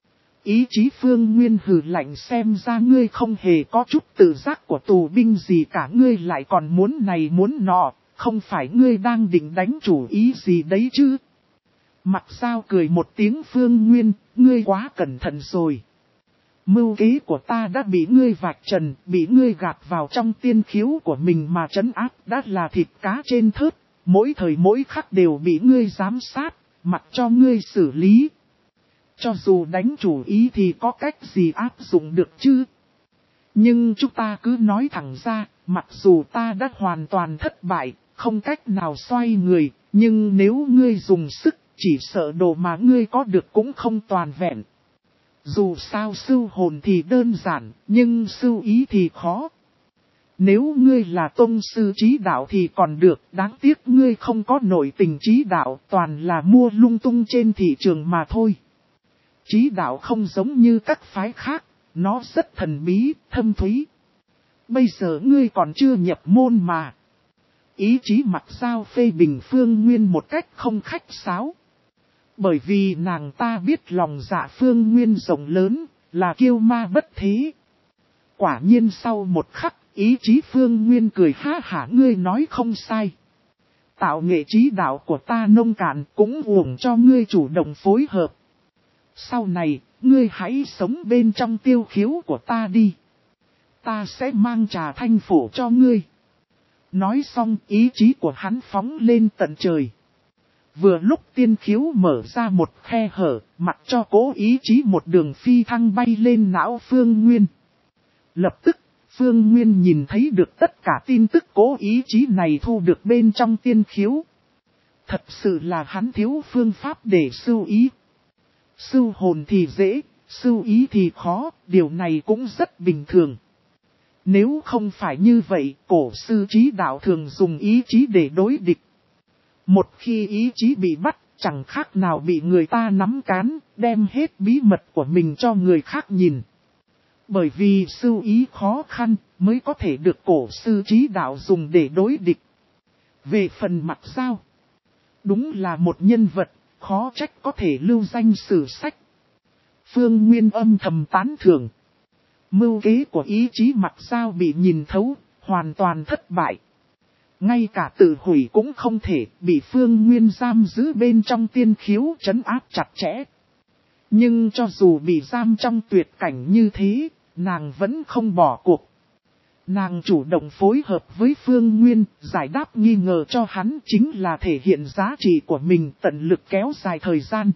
Ý chí Phương Nguyên hừ lạnh, xem ra ngươi không hề có chút tự giác của tù binh gì cả, ngươi lại còn muốn này muốn nọ, không phải ngươi đang định đánh chủ ý gì đấy chứ? Mặc Giao cười một tiếng, Phương Nguyên, ngươi quá cẩn thận rồi. Mưu kế của ta đã bị ngươi vạch trần, bị ngươi gạt vào trong tiên khiếu của mình mà trấn áp, đã là thịt cá trên thớt, mỗi thời mỗi khắc đều bị ngươi giám sát, mặc cho ngươi xử lý. Cho dù đánh chủ ý thì có cách gì áp dụng được chứ? Nhưng chúng ta cứ nói thẳng ra, mặc dù ta đã hoàn toàn thất bại, không cách nào xoay người, nhưng nếu ngươi dùng sức, chỉ sợ đồ mà ngươi có được cũng không toàn vẹn. Dù sao sưu hồn thì đơn giản, nhưng sưu ý thì khó. Nếu ngươi là tông sư trí đạo thì còn được, đáng tiếc ngươi không có nội tình trí đạo, toàn là mua lung tung trên thị trường mà thôi. Trí đạo không giống như các phái khác, nó rất thần bí, thâm thúy. Bây giờ ngươi còn chưa nhập môn mà. Ý chí Mặc Giao phê bình Phương Nguyên một cách không khách sáo. Bởi vì nàng ta biết lòng dạ Phương Nguyên rộng lớn, là kiêu ma bất thế. Quả nhiên sau một khắc, ý chí Phương Nguyên cười ha hả, ngươi nói không sai. Tạo nghệ trí đạo của ta nông cạn, cũng uổng cho ngươi chủ động phối hợp. Sau này, ngươi hãy sống bên trong tiêu khiếu của ta đi. Ta sẽ mang trà thanh phổ cho ngươi. Nói xong, ý chí của hắn phóng lên tận trời. Vừa lúc tiên khiếu mở ra một khe hở, mặc cho cố ý chí một đường phi thăng bay lên não Phương Nguyên. Lập tức, Phương Nguyên nhìn thấy được tất cả tin tức cố ý chí này thu được bên trong tiên khiếu. Thật sự là hắn thiếu phương pháp để sưu ý. Sưu hồn thì dễ, sưu ý thì khó, điều này cũng rất bình thường. Nếu không phải như vậy, cổ sư trí đạo thường dùng ý chí để đối địch. Một khi ý chí bị bắt, chẳng khác nào bị người ta nắm cán, đem hết bí mật của mình cho người khác nhìn. Bởi vì sưu ý khó khăn, mới có thể được cổ sư trí đạo dùng để đối địch. Về phần Mặc Giao, đúng là một nhân vật, khó trách có thể lưu danh sử sách. Phương Nguyên âm thầm tán thưởng. Mưu kế của ý chí Mặc Giao bị nhìn thấu, hoàn toàn thất bại. Ngay cả tự hủy cũng không thể, bị Phương Nguyên giam giữ bên trong tiên khiếu trấn áp chặt chẽ. Nhưng cho dù bị giam trong tuyệt cảnh như thế, nàng vẫn không bỏ cuộc. Nàng chủ động phối hợp với Phương Nguyên, giải đáp nghi ngờ cho hắn chính là thể hiện giá trị của mình, tận lực kéo dài thời gian.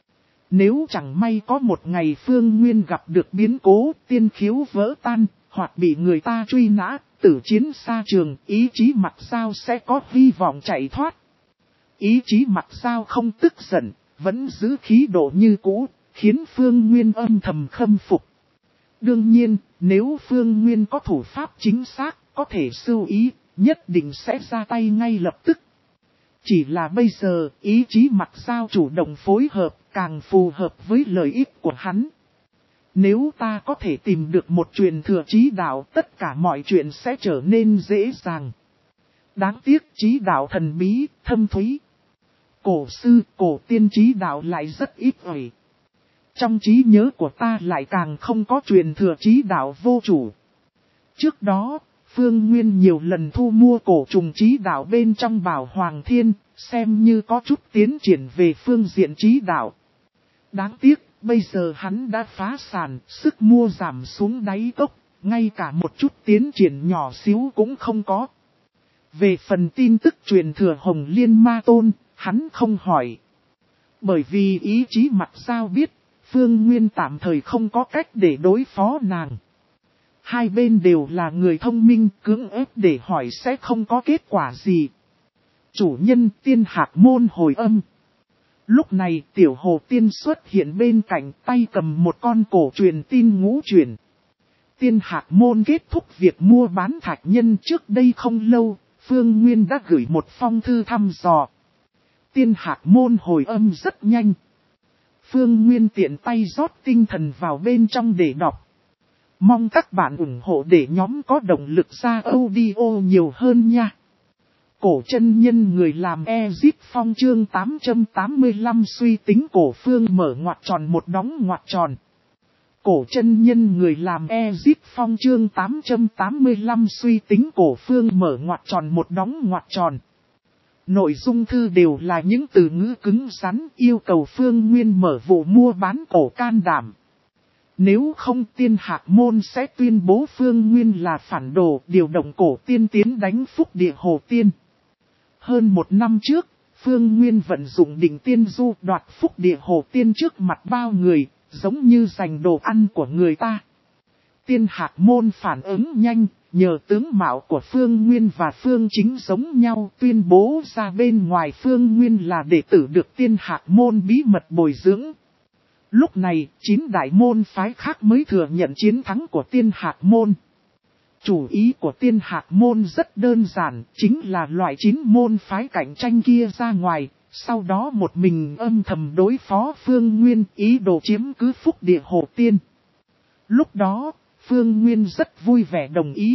Nếu chẳng may có một ngày Phương Nguyên gặp được biến cố, tiên khiếu vỡ tan, hoặc bị người ta truy nã, tử chiến xa trường, ý chí Mặc Giao sẽ có hy vọng chạy thoát. Ý chí Mặc Giao không tức giận, vẫn giữ khí độ như cũ, khiến Phương Nguyên âm thầm khâm phục. Đương nhiên, nếu Phương Nguyên có thủ pháp chính xác, có thể sưu ý, nhất định sẽ ra tay ngay lập tức. Chỉ là bây giờ, ý chí Mặc Giao chủ động phối hợp, càng phù hợp với lợi ích của hắn. Nếu ta có thể tìm được một truyền thừa chí đạo, tất cả mọi chuyện sẽ trở nên dễ dàng. Đáng tiếc chí đạo thần bí, thâm thúy. Cổ sư, cổ tiên chí đạo lại rất ít ỏi. Trong trí nhớ của ta lại càng không có truyền thừa chí đạo vô chủ. Trước đó, Phương Nguyên nhiều lần thu mua cổ trùng chí đạo bên trong Bảo Hoàng Thiên, xem như có chút tiến triển về phương diện chí đạo. Đáng tiếc, bây giờ hắn đã phá sản, sức mua giảm xuống đáy cốc, ngay cả một chút tiến triển nhỏ xíu cũng không có. Về phần tin tức truyền thừa Hồng Liên Ma Tôn, hắn không hỏi. Bởi vì ý chí Mặc Giao biết, Phương Nguyên tạm thời không có cách để đối phó nàng. Hai bên đều là người thông minh, cưỡng ép để hỏi sẽ không có kết quả gì. Chủ nhân Tiên Hạc Môn hồi âm. Lúc này Tiểu Hồ Tiên xuất hiện bên cạnh, tay cầm một con cổ truyền tin ngũ truyền. Tiên Hạc Môn kết thúc việc mua bán thạch nhân trước đây không lâu, Phương Nguyên đã gửi một phong thư thăm dò. Tiên Hạc Môn hồi âm rất nhanh. Phương Nguyên tiện tay rót tinh thần vào bên trong để đọc. Mong các bạn ủng hộ để nhóm có động lực ra audio nhiều hơn nha. Cổ chân nhân người làm Ezip Phong chương tám trăm tám mươi lăm suy tính cổ phương mở ngoặc tròn một đóng ngoặc tròn. Cổ chân nhân người làm Ezip Phong chương tám trăm tám mươi lăm suy tính cổ phương mở ngoặc tròn một đóng ngoặc tròn. Nội dung thư đều là những từ ngữ cứng rắn yêu cầu Phương Nguyên mở vụ mua bán cổ can đảm. Nếu không Tiên Hạc Môn sẽ tuyên bố Phương Nguyên là phản đồ điều động cổ tiên tiến đánh Phúc Địa Hồ Tiên. Hơn một năm trước, Phương Nguyên vận dụng đỉnh tiên du đoạt Phúc Địa Hồ Tiên trước mặt bao người, giống như giành đồ ăn của người ta. Tiên Hạc Môn phản ứng nhanh, nhờ tướng mạo của Phương Nguyên và Phương Chính giống nhau tuyên bố ra bên ngoài Phương Nguyên là đệ tử được Tiên Hạc Môn bí mật bồi dưỡng. Lúc này, chín đại môn phái khác mới thừa nhận chiến thắng của Tiên Hạc Môn. Chủ ý của Tiên Hạc Môn rất đơn giản, chính là loại chín môn phái cạnh tranh kia ra ngoài, sau đó một mình âm thầm đối phó Phương Nguyên ý đồ chiếm cứ Phúc Địa Hồ Tiên. Lúc đó, Phương Nguyên rất vui vẻ đồng ý.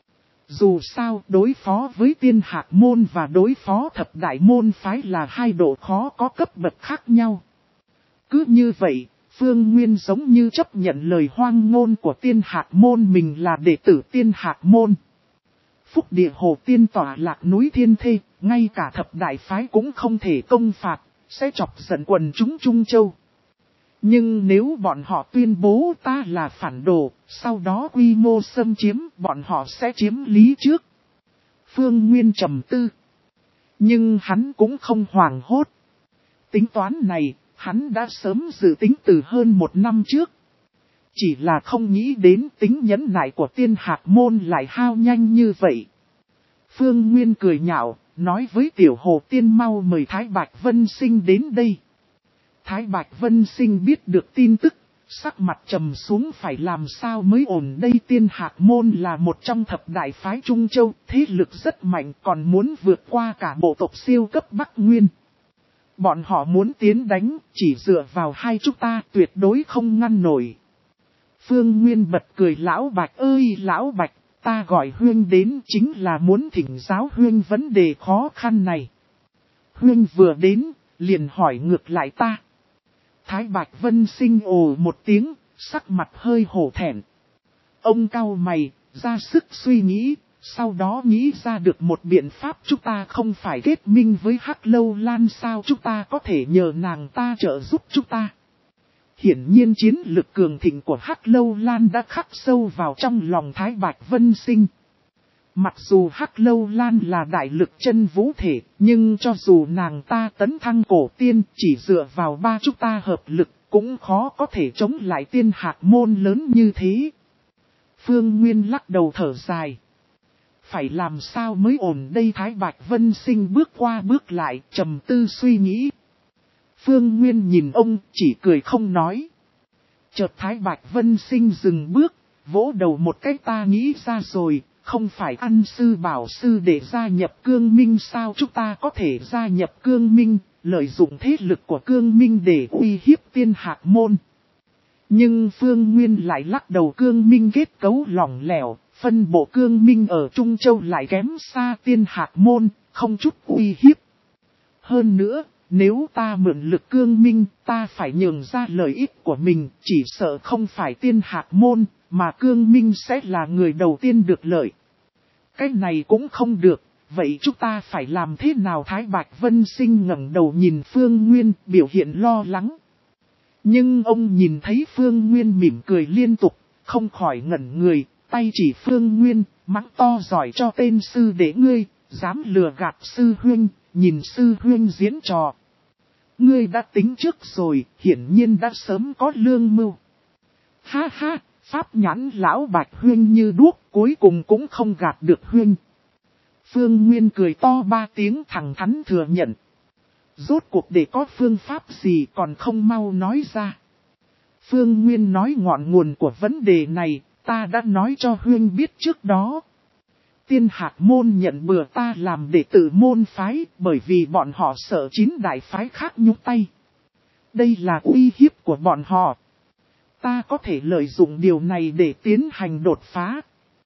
Dù sao, đối phó với Tiên Hạc Môn và đối phó thập đại môn phái là hai độ khó có cấp bậc khác nhau. Cứ như vậy, Phương Nguyên giống như chấp nhận lời hoang ngôn của Tiên Hạc Môn mình là đệ tử Tiên Hạc Môn. Phúc Địa Hồ Tiên tỏa lạc núi Thiên Thê, ngay cả thập đại phái cũng không thể công phạt, sẽ chọc giận quần chúng Trung Châu. Nhưng nếu bọn họ tuyên bố ta là phản đồ, sau đó quy mô xâm chiếm, bọn họ sẽ chiếm lý trước. Phương Nguyên trầm tư. Nhưng hắn cũng không hoảng hốt. Tính toán này, hắn đã sớm dự tính từ hơn một năm trước. Chỉ là không nghĩ đến tính nhẫn nại của Tiên Hạc Môn lại hao nhanh như vậy. Phương Nguyên cười nhạo, nói với Tiểu Hồ Tiên mau mời Thái Bạch Vân Sinh đến đây. Thái Bạch Vân Sinh biết được tin tức, sắc mặt trầm xuống phải làm sao mới ổn đây. Tiên Hạc Môn là một trong thập đại phái Trung Châu, thế lực rất mạnh còn muốn vượt qua cả bộ tộc siêu cấp Bắc Nguyên. Bọn họ muốn tiến đánh, chỉ dựa vào hai chúng ta tuyệt đối không ngăn nổi. Phương Nguyên bật cười lão Bạch ơi lão Bạch, ta gọi Huyên đến chính là muốn thỉnh giáo Huyên vấn đề khó khăn này. Huyên vừa đến, liền hỏi ngược lại ta. Thái Bạch Vân Sinh ồ một tiếng, sắc mặt hơi hổ thẹn. Ông cau mày, ra sức suy nghĩ, sau đó nghĩ ra được một biện pháp. Chúng ta không phải kết minh với Hắc Lâu Lan sao, chúng ta có thể nhờ nàng ta trợ giúp chúng ta. Hiển nhiên chiến lực cường thịnh của Hắc Lâu Lan đã khắc sâu vào trong lòng Thái Bạch Vân Sinh. Mặc dù Hắc Lâu Lan là đại lực chân vũ thể, nhưng cho dù nàng ta tấn thăng cổ tiên, chỉ dựa vào ba chúng ta hợp lực, cũng khó có thể chống lại tiên hạt môn lớn như thế. Phương Nguyên lắc đầu thở dài. Phải làm sao mới ổn đây? Thái Bạch Vân Sinh bước qua bước lại, trầm tư suy nghĩ. Phương Nguyên nhìn ông, chỉ cười không nói. Chợt Thái Bạch Vân Sinh dừng bước, vỗ đầu một cái. Ta nghĩ ra rồi, không phải ăn sư bảo sư để gia nhập Cương Minh sao? Chúng ta có thể gia nhập Cương Minh, lợi dụng thế lực của Cương Minh để uy hiếp tiên hạt môn. Nhưng Phương Nguyên lại lắc đầu. Cương Minh kết cấu lỏng lẻo, phân bộ Cương Minh ở Trung Châu lại kém xa tiên hạt môn, không chút uy hiếp. Hơn nữa, nếu ta mượn lực Cương Minh, ta phải nhường ra lợi ích của mình, chỉ sợ không phải tiên hạt môn, mà Cương Minh sẽ là người đầu tiên được lợi. Cái này cũng không được, vậy chúng ta phải làm thế nào? Thái Bạch Vân Sinh ngẩng đầu nhìn Phương Nguyên, biểu hiện lo lắng. Nhưng ông nhìn thấy Phương Nguyên mỉm cười liên tục, không khỏi ngẩn người, tay chỉ Phương Nguyên, mắng to giỏi cho tên sư đệ ngươi, dám lừa gạt sư huynh, nhìn sư huynh diễn trò. Ngươi đã tính trước rồi, hiển nhiên đã sớm có lương mưu. Ha ha, pháp nhãn lão Bạch huynh như đuốc, cuối cùng cũng không gạt được huynh. Phương Nguyên cười to ba tiếng, thẳng thắn thừa nhận. Rốt cuộc để có phương pháp gì còn không mau nói ra. Phương Nguyên nói ngọn nguồn của vấn đề này, ta đã nói cho huynh biết trước đó. Tiên hạt môn nhận bừa ta làm đệ tử môn phái, bởi vì bọn họ sợ chín đại phái khác nhúc tay. Đây là uy hiếp của bọn họ. Ta có thể lợi dụng điều này để tiến hành đột phá.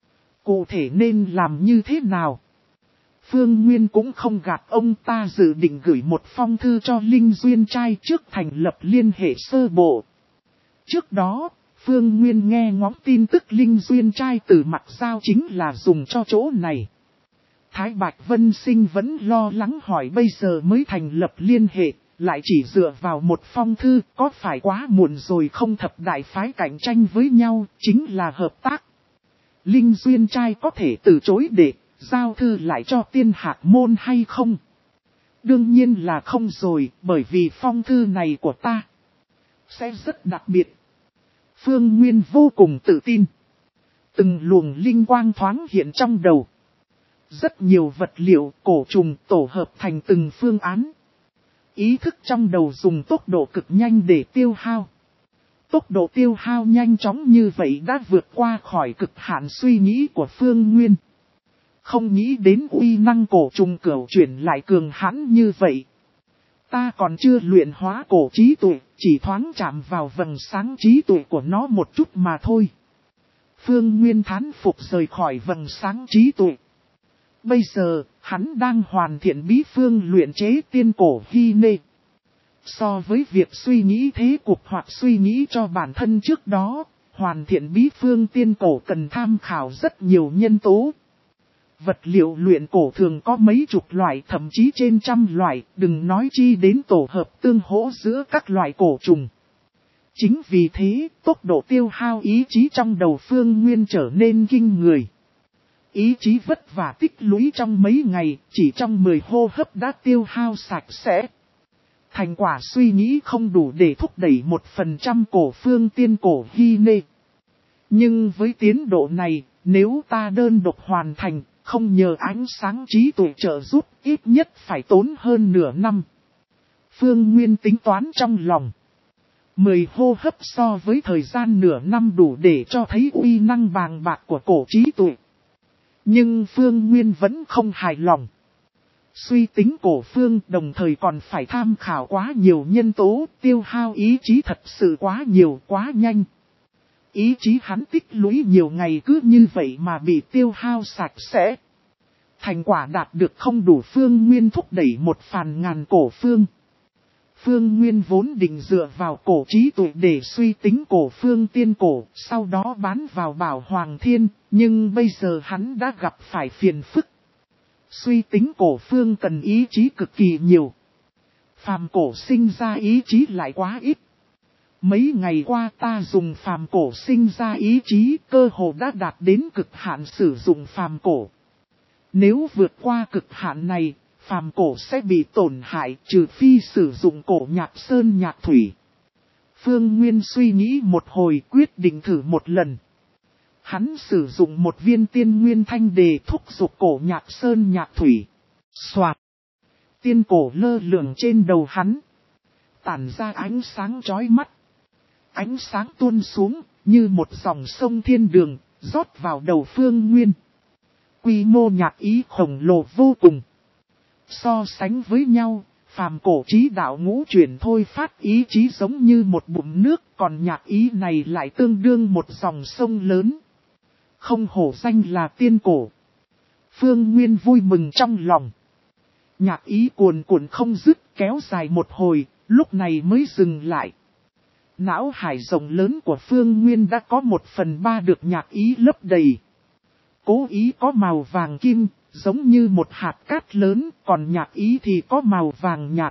Cụ thể nên làm như thế nào? Phương Nguyên cũng không gạt ông, ta dự định gửi một phong thư cho Linh Duyên Trai trước thành lập liên hệ sơ bộ. Trước đó, Phương Nguyên nghe ngóng tin tức Linh Duyên Trai từ mặt giao chính là dùng cho chỗ này. Thái Bạch Vân Sinh vẫn lo lắng hỏi bây giờ mới thành lập liên hệ, lại chỉ dựa vào một phong thư, có phải quá muộn rồi không? Thập đại phái cạnh tranh với nhau, chính là hợp tác. Linh Duyên Trai có thể từ chối để giao thư lại cho tiên hạt môn hay không? Đương nhiên là không rồi, bởi vì phong thư này của ta sẽ rất đặc biệt. Phương Nguyên vô cùng tự tin. Từng luồng linh quang thoáng hiện trong đầu. Rất nhiều vật liệu cổ trùng tổ hợp thành từng phương án. Ý thức trong đầu dùng tốc độ cực nhanh để tiêu hao. Tốc độ tiêu hao nhanh chóng như vậy đã vượt qua khỏi cực hạn suy nghĩ của Phương Nguyên. Không nghĩ đến uy năng cổ trùng cửu chuyển lại cường hãn như vậy. Ta còn chưa luyện hóa cổ trí tuệ, chỉ thoáng chạm vào vầng sáng trí tuệ của nó một chút mà thôi. Phương Nguyên thán phục rời khỏi vầng sáng trí tuệ. Bây giờ, hắn đang hoàn thiện bí phương luyện chế tiên cổ hy nê. So với việc suy nghĩ thế cục hoặc suy nghĩ cho bản thân trước đó, hoàn thiện bí phương tiên cổ cần tham khảo rất nhiều nhân tố. Vật liệu luyện cổ thường có mấy chục loại, thậm chí trên trăm loại, đừng nói chi đến tổ hợp tương hỗ giữa các loại cổ trùng. Chính vì thế, tốc độ tiêu hao ý chí trong đầu Phương Nguyên trở nên kinh người. Ý chí vất vả tích lũy trong mấy ngày, chỉ trong mười hô hấp đã tiêu hao sạch sẽ. Thành quả suy nghĩ không đủ để thúc đẩy một phần trăm cổ phương tiên cổ hy nê. Nhưng với tiến độ này, nếu ta đơn độc hoàn thành, không nhờ ánh sáng trí tuệ trợ giúp, ít nhất phải tốn hơn nửa năm. Phương Nguyên tính toán trong lòng. Mười hô hấp so với thời gian nửa năm đủ để cho thấy uy năng bàng bạc của cổ trí tuệ. Nhưng Phương Nguyên vẫn không hài lòng. Suy tính cổ phương đồng thời còn phải tham khảo quá nhiều nhân tố, tiêu hao ý chí thật sự quá nhiều quá nhanh. Ý chí hắn tích lũy nhiều ngày cứ như vậy mà bị tiêu hao sạch sẽ. Thành quả đạt được không đủ, Phương Nguyên thúc đẩy một phàn ngàn cổ phương. Phương Nguyên vốn định dựa vào cổ trí tuệ để suy tính cổ phương tiên cổ, sau đó bán vào Bảo Hoàng Thiên, nhưng bây giờ hắn đã gặp phải phiền phức. Suy tính cổ phương cần ý chí cực kỳ nhiều. Phàm cổ sinh ra ý chí lại quá ít. Mấy ngày qua ta dùng phàm cổ sinh ra ý chí, cơ hồ đã đạt đến cực hạn sử dụng phàm cổ. Nếu vượt qua cực hạn này, phàm cổ sẽ bị tổn hại, trừ phi sử dụng cổ nhạc sơn nhạc thủy. Phương Nguyên suy nghĩ một hồi, quyết định thử một lần. Hắn sử dụng một viên tiên nguyên thanh để thúc giục cổ nhạc sơn nhạc thủy. Soạt! Tiên cổ lơ lửng trên đầu hắn. Tản ra ánh sáng chói mắt. Ánh sáng tuôn xuống, như một dòng sông thiên đường, rót vào đầu Phương Nguyên. Quy mô nhạc ý khổng lồ vô cùng. So sánh với nhau, phàm cổ trí đạo ngũ chuyển thôi phát ý chí giống như một bụng nước, còn nhạc ý này lại tương đương một dòng sông lớn. Không hổ danh là tiên cổ. Phương Nguyên vui mừng trong lòng. Nhạc ý cuồn cuộn không dứt, kéo dài một hồi, lúc này mới dừng lại. Não hải rộng lớn của Phương Nguyên đã có một phần ba được nhạc ý lấp đầy. Cố ý có màu vàng kim, giống như một hạt cát lớn, còn nhạc ý thì có màu vàng nhạt.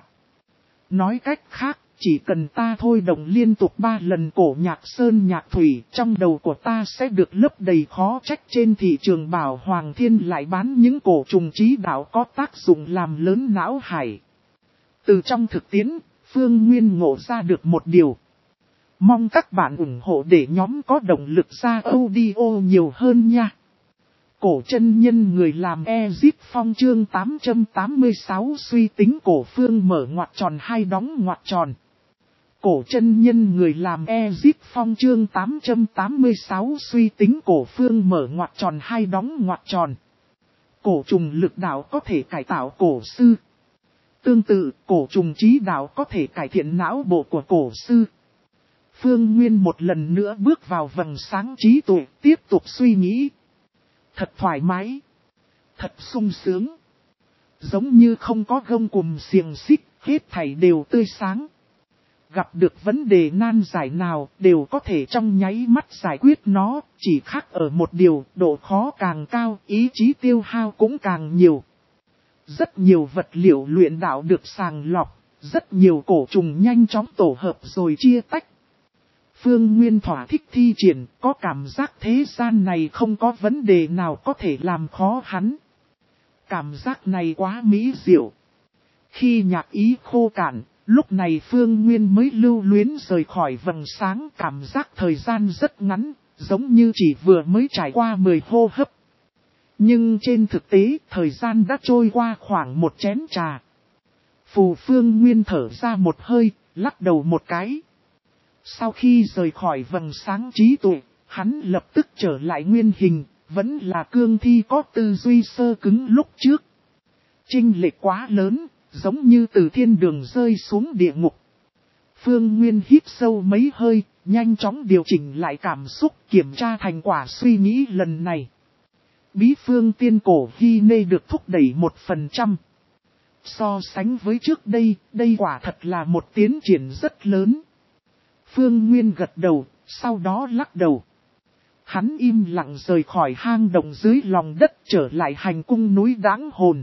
Nói cách khác, chỉ cần ta thôi động liên tục ba lần cổ nhạc sơn nhạc thủy, trong đầu của ta sẽ được lấp đầy, khó trách trên thị trường Bảo Hoàng Thiên lại bán những cổ trùng trí đạo có tác dụng làm lớn não hải. Từ trong thực tiễn, Phương Nguyên ngộ ra được một điều. Mong các bạn ủng hộ để nhóm có động lực ra audio nhiều hơn nha. Cổ chân nhân người làm Ezip Phong chương tám trăm tám mươi sáu suy tính cổ phương mở ngoặc tròn hai đóng ngoặc tròn. Cổ chân nhân người làm Ezip Phong chương tám trăm tám mươi sáu suy tính cổ phương mở ngoặc tròn hai đóng ngoặc tròn. Cổ trùng lực đạo có thể cải tạo cổ sư. Tương tự, cổ trùng trí đạo có thể cải thiện não bộ của cổ sư. Phương Nguyên một lần nữa bước vào vầng sáng trí tuệ, tiếp tục suy nghĩ. Thật thoải mái. Thật sung sướng. Giống như không có gông cùm xiềng xích, hết thảy đều tươi sáng. Gặp được vấn đề nan giải nào đều có thể trong nháy mắt giải quyết nó, chỉ khác ở một điều, độ khó càng cao, ý chí tiêu hao cũng càng nhiều. Rất nhiều vật liệu luyện đạo được sàng lọc, rất nhiều cổ trùng nhanh chóng tổ hợp rồi chia tách. Phương Nguyên thỏa thích thi triển, có cảm giác thế gian này không có vấn đề nào có thể làm khó hắn. Cảm giác này quá mỹ diệu. Khi nhạc ý khô cạn, lúc này Phương Nguyên mới lưu luyến rời khỏi vầng sáng, cảm giác thời gian rất ngắn, giống như chỉ vừa mới trải qua mười hô hấp. Nhưng trên thực tế, thời gian đã trôi qua khoảng một chén trà. Phù Phương Nguyên thở ra một hơi, lắc đầu một cái. Sau khi rời khỏi vầng sáng trí tuệ, hắn lập tức trở lại nguyên hình, vẫn là cương thi có tư duy sơ cứng lúc trước. Chênh lệch quá lớn, giống như từ thiên đường rơi xuống địa ngục. Phương Nguyên hít sâu mấy hơi, nhanh chóng điều chỉnh lại cảm xúc, kiểm tra thành quả suy nghĩ lần này. Bí phương tiên cổ Hy Nê được thúc đẩy một phần trăm. So sánh với trước đây, đây quả thật là một tiến triển rất lớn. Phương Nguyên gật đầu, sau đó lắc đầu. Hắn im lặng rời khỏi hang động dưới lòng đất trở lại hành cung núi Đáng Hồn.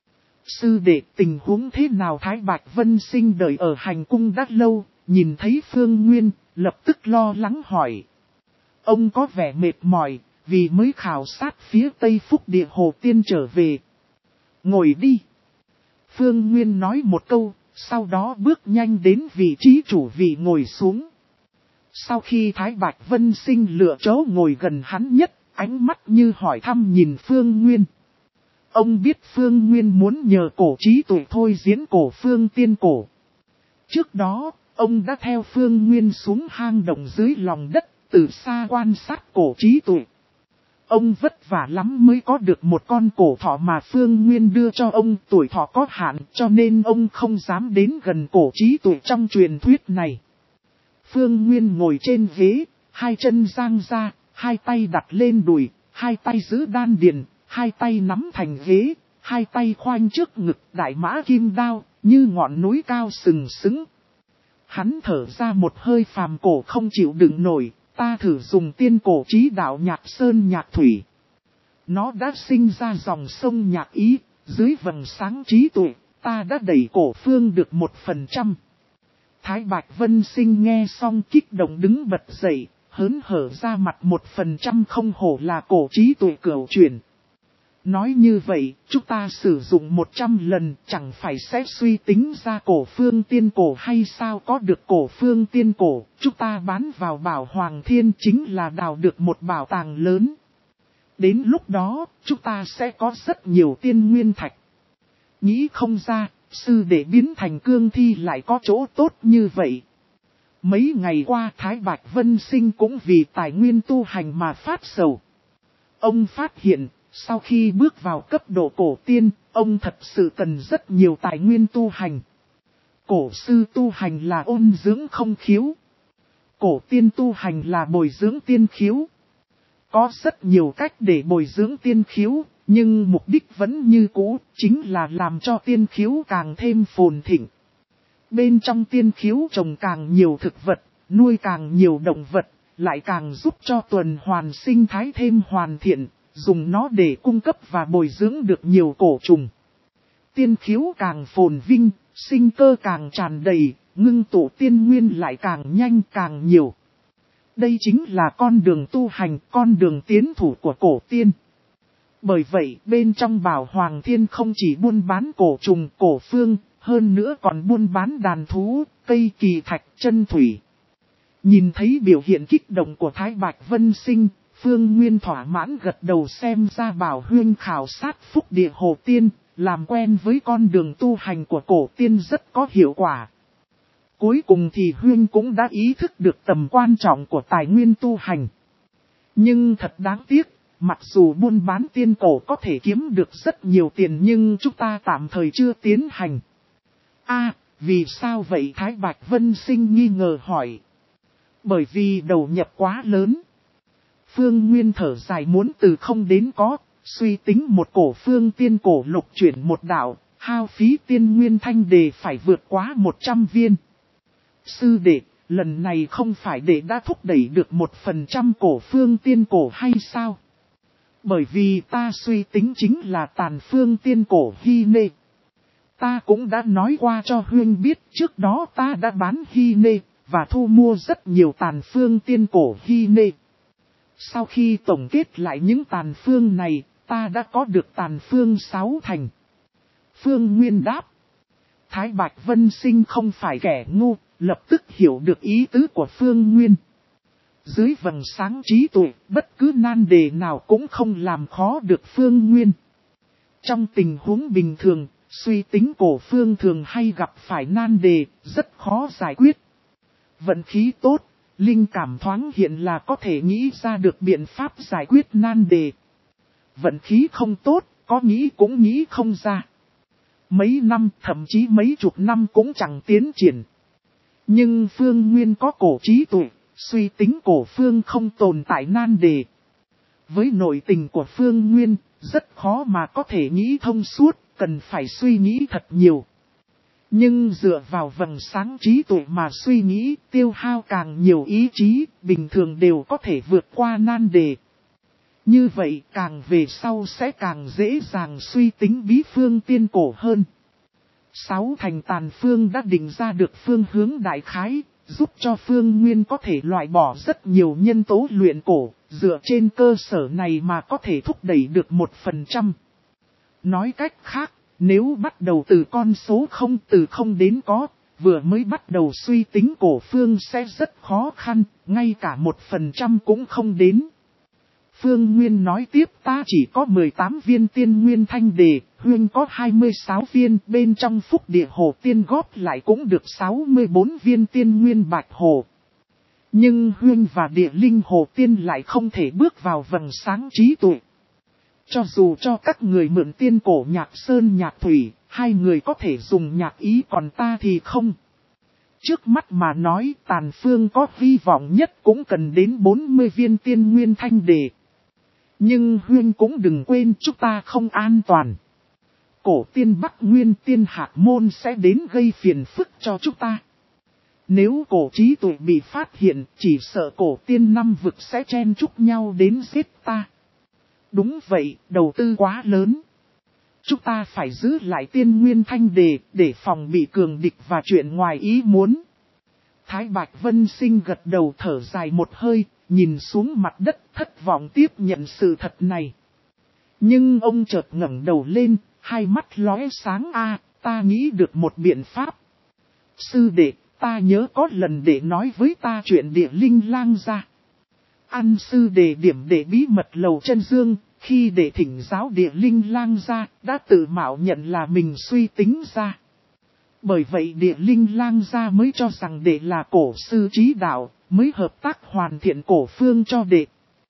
Sư đệ, tình huống thế nào? Thái Bạch Vân Sinh đợi ở hành cung đã lâu, nhìn thấy Phương Nguyên, lập tức lo lắng hỏi. Ông có vẻ mệt mỏi, vì mới khảo sát phía Tây Phúc Địa Hồ Tiên trở về. Ngồi đi. Phương Nguyên nói một câu, sau đó bước nhanh đến vị trí chủ vị ngồi xuống. Sau khi Thái Bạch Vân Sinh lựa chỗ ngồi gần hắn nhất, ánh mắt như hỏi thăm nhìn Phương Nguyên. Ông biết Phương Nguyên muốn nhờ cổ trí tuệ thôi diễn cổ phương tiên cổ. Trước đó, ông đã theo Phương Nguyên xuống hang động dưới lòng đất, từ xa quan sát cổ trí tuệ. Ông vất vả lắm mới có được một con cổ thỏ mà Phương Nguyên đưa cho ông, tuổi thọ có hạn cho nên ông không dám đến gần cổ trí tuệ trong truyền thuyết này. Phương Nguyên ngồi trên ghế, hai chân giang ra, hai tay đặt lên đùi, hai tay giữ đan điền, hai tay nắm thành ghế, hai tay khoanh trước ngực đại mã kim đao, như ngọn núi cao sừng sững. Hắn thở ra một hơi phàm cổ không chịu đựng nổi, ta thử dùng tiên cổ trí đạo nhạc sơn nhạc thủy. Nó đã sinh ra dòng sông nhạc ý, dưới vầng sáng trí tuệ, ta đã đẩy cổ phương được một phần trăm. Thái Bạch Vân Sinh nghe xong kích động đứng bật dậy, hớn hở ra mặt một phần trăm không hổ là cổ trí tuệ cửu chuyển. Nói như vậy, chúng ta sử dụng một trăm lần chẳng phải sẽ suy tính ra cổ phương tiên cổ hay sao? Có được cổ phương tiên cổ, chúng ta bán vào Bảo Hoàng Thiên chính là đào được một bảo tàng lớn. Đến lúc đó, chúng ta sẽ có rất nhiều tiên nguyên thạch. Nghĩ không ra, sư đệ biến thành cương thi lại có chỗ tốt như vậy. Mấy ngày qua Thái Bạch Vân Sinh cũng vì tài nguyên tu hành mà phát sầu. Ông phát hiện, sau khi bước vào cấp độ cổ tiên, ông thật sự cần rất nhiều tài nguyên tu hành. Cổ sư tu hành là ôn dưỡng không khiếu. Cổ tiên tu hành là bồi dưỡng tiên khiếu. Có rất nhiều cách để bồi dưỡng tiên khiếu, nhưng mục đích vẫn như cũ, chính là làm cho tiên khiếu càng thêm phồn thịnh. Bên trong tiên khiếu trồng càng nhiều thực vật, nuôi càng nhiều động vật, lại càng giúp cho tuần hoàn sinh thái thêm hoàn thiện, dùng nó để cung cấp và bồi dưỡng được nhiều cổ trùng. Tiên khiếu càng phồn vinh, sinh cơ càng tràn đầy, ngưng tụ tiên nguyên lại càng nhanh càng nhiều. Đây chính là con đường tu hành, con đường tiến thủ của cổ tiên. Bởi vậy, bên trong Bảo Hoàng Thiên không chỉ buôn bán cổ trùng, cổ phương, hơn nữa còn buôn bán đàn thú, cây kỳ thạch, chân thủy. Nhìn thấy biểu hiện kích động của Thái Bạch Vân Sinh, Phương Nguyên thỏa mãn gật đầu, xem ra Bảo Huyên khảo sát phúc địa hồ tiên, làm quen với con đường tu hành của cổ tiên rất có hiệu quả. Cuối cùng thì Huyên cũng đã ý thức được tầm quan trọng của tài nguyên tu hành. Nhưng thật đáng tiếc, mặc dù buôn bán tiên cổ có thể kiếm được rất nhiều tiền nhưng chúng ta tạm thời chưa tiến hành. À, vì sao vậy? Thái Bạch Vân Sinh nghi ngờ hỏi. Bởi vì đầu nhập quá lớn. Phương Nguyên thở dài muốn từ không đến có, suy tính một cổ phương tiên cổ lục chuyển một đạo, hao phí tiên nguyên thanh đề phải vượt quá một trăm viên. Sư đệ, lần này không phải đệ đã thúc đẩy được một phần trăm cổ phương tiên cổ hay sao? Bởi vì ta suy tính chính là tàn phương tiên cổ Hy Nê. Ta cũng đã nói qua cho Huyên biết trước đó ta đã bán Hy Nê, và thu mua rất nhiều tàn phương tiên cổ Hy Nê. Sau khi tổng kết lại những tàn phương này, ta đã có được tàn phương sáu thành. Phương Nguyên đáp. Thái Bạch Vân Sinh không phải kẻ ngu, lập tức hiểu được ý tứ của Phương Nguyên. Dưới vầng sáng trí tuệ, bất cứ nan đề nào cũng không làm khó được Phương Nguyên. Trong tình huống bình thường, suy tính cổ phương thường hay gặp phải nan đề, rất khó giải quyết. Vận khí tốt, linh cảm thoáng hiện là có thể nghĩ ra được biện pháp giải quyết nan đề. Vận khí không tốt, có nghĩ cũng nghĩ không ra. Mấy năm, thậm chí mấy chục năm cũng chẳng tiến triển. Nhưng Phương Nguyên có cổ trí tuệ, suy tính cổ phương không tồn tại nan đề. Với nội tình của Phương Nguyên, rất khó mà có thể nghĩ thông suốt, cần phải suy nghĩ thật nhiều. Nhưng dựa vào vầng sáng trí tuệ mà suy nghĩ, tiêu hao càng nhiều ý chí, bình thường đều có thể vượt qua nan đề. Như vậy càng về sau sẽ càng dễ dàng suy tính bí phương tiên cổ hơn. Sáu thành tàn phương đã định ra được phương hướng đại khái, giúp cho Phương Nguyên có thể loại bỏ rất nhiều nhân tố luyện cổ, dựa trên cơ sở này mà có thể thúc đẩy được một phần trăm. Nói cách khác, nếu bắt đầu từ con số không từ không đến có, vừa mới bắt đầu suy tính cổ phương sẽ rất khó khăn, ngay cả một phần trăm cũng không đến. Phương Nguyên nói tiếp ta chỉ có mười tám viên tiên nguyên thanh đề, Huyên có hai mươi sáu viên, bên trong phúc địa hồ tiên góp lại cũng được sáu mươi bốn viên tiên nguyên bạch hồ. Nhưng Huyên và địa linh hồ tiên lại không thể bước vào vầng sáng trí tuệ. Cho dù cho các người mượn tiên cổ nhạc sơn nhạc thủy, hai người có thể dùng nhạc ý còn ta thì không. Trước mắt mà nói Tàn Phương có hy vọng nhất cũng cần đến bốn mươi viên tiên nguyên thanh đề. Nhưng Huyên cũng đừng quên chúng ta không an toàn. Cổ tiên Bắc Nguyên tiên hạt môn sẽ đến gây phiền phức cho chúng ta. Nếu cổ trí tuệ bị phát hiện, chỉ sợ cổ tiên năm vực sẽ chen chúc nhau đến giết ta. Đúng vậy, đầu tư quá lớn. Chúng ta phải giữ lại tiên nguyên thanh đề, để phòng bị cường địch và chuyện ngoài ý muốn. Thái Bạch Vân Sinh gật đầu thở dài một hơi, nhìn xuống mặt đất thất vọng tiếp nhận sự thật này. Nhưng ông chợt ngẩng đầu lên, hai mắt lóe sáng a, ta nghĩ được một biện pháp. Sư đệ, ta nhớ có lần để nói với ta chuyện địa linh lang ra. Ăn sư đệ điểm để bí mật lầu chân dương, khi để thỉnh giáo địa linh lang ra, đã tự mạo nhận là mình suy tính ra. Bởi vậy địa linh lang ra mới cho rằng đệ là cổ sư trí đạo, mới hợp tác hoàn thiện cổ phương cho đệ.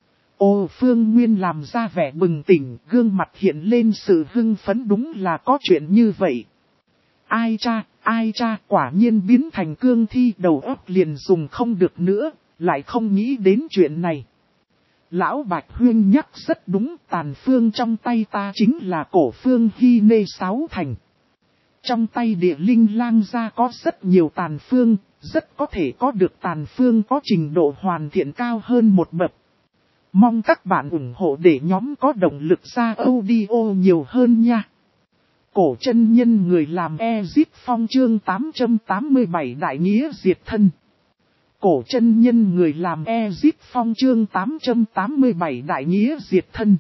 Ô Phương Nguyên làm ra vẻ bừng tỉnh, gương mặt hiện lên sự hưng phấn, đúng là có chuyện như vậy. Ai cha, ai cha, quả nhiên biến thành cương thi, đầu óc liền dùng không được nữa, lại không nghĩ đến chuyện này. Lão Bạch Huyên nhắc rất đúng, Tàn Phương trong tay ta chính là cổ phương Hy Nê Sáu Thành. Trong tay địa linh lang ra có rất nhiều tàn phương, rất có thể có được tàn phương có trình độ hoàn thiện cao hơn một bậc. Mong các bạn ủng hộ để nhóm có động lực ra audio nhiều hơn nha. Cổ chân nhân người làm Ezip Phong chương tám trăm tám mươi bảy Đại Nghĩa Diệt Thân. Cổ chân nhân người làm Ezip Phong chương tám trăm tám mươi bảy Đại Nghĩa Diệt Thân.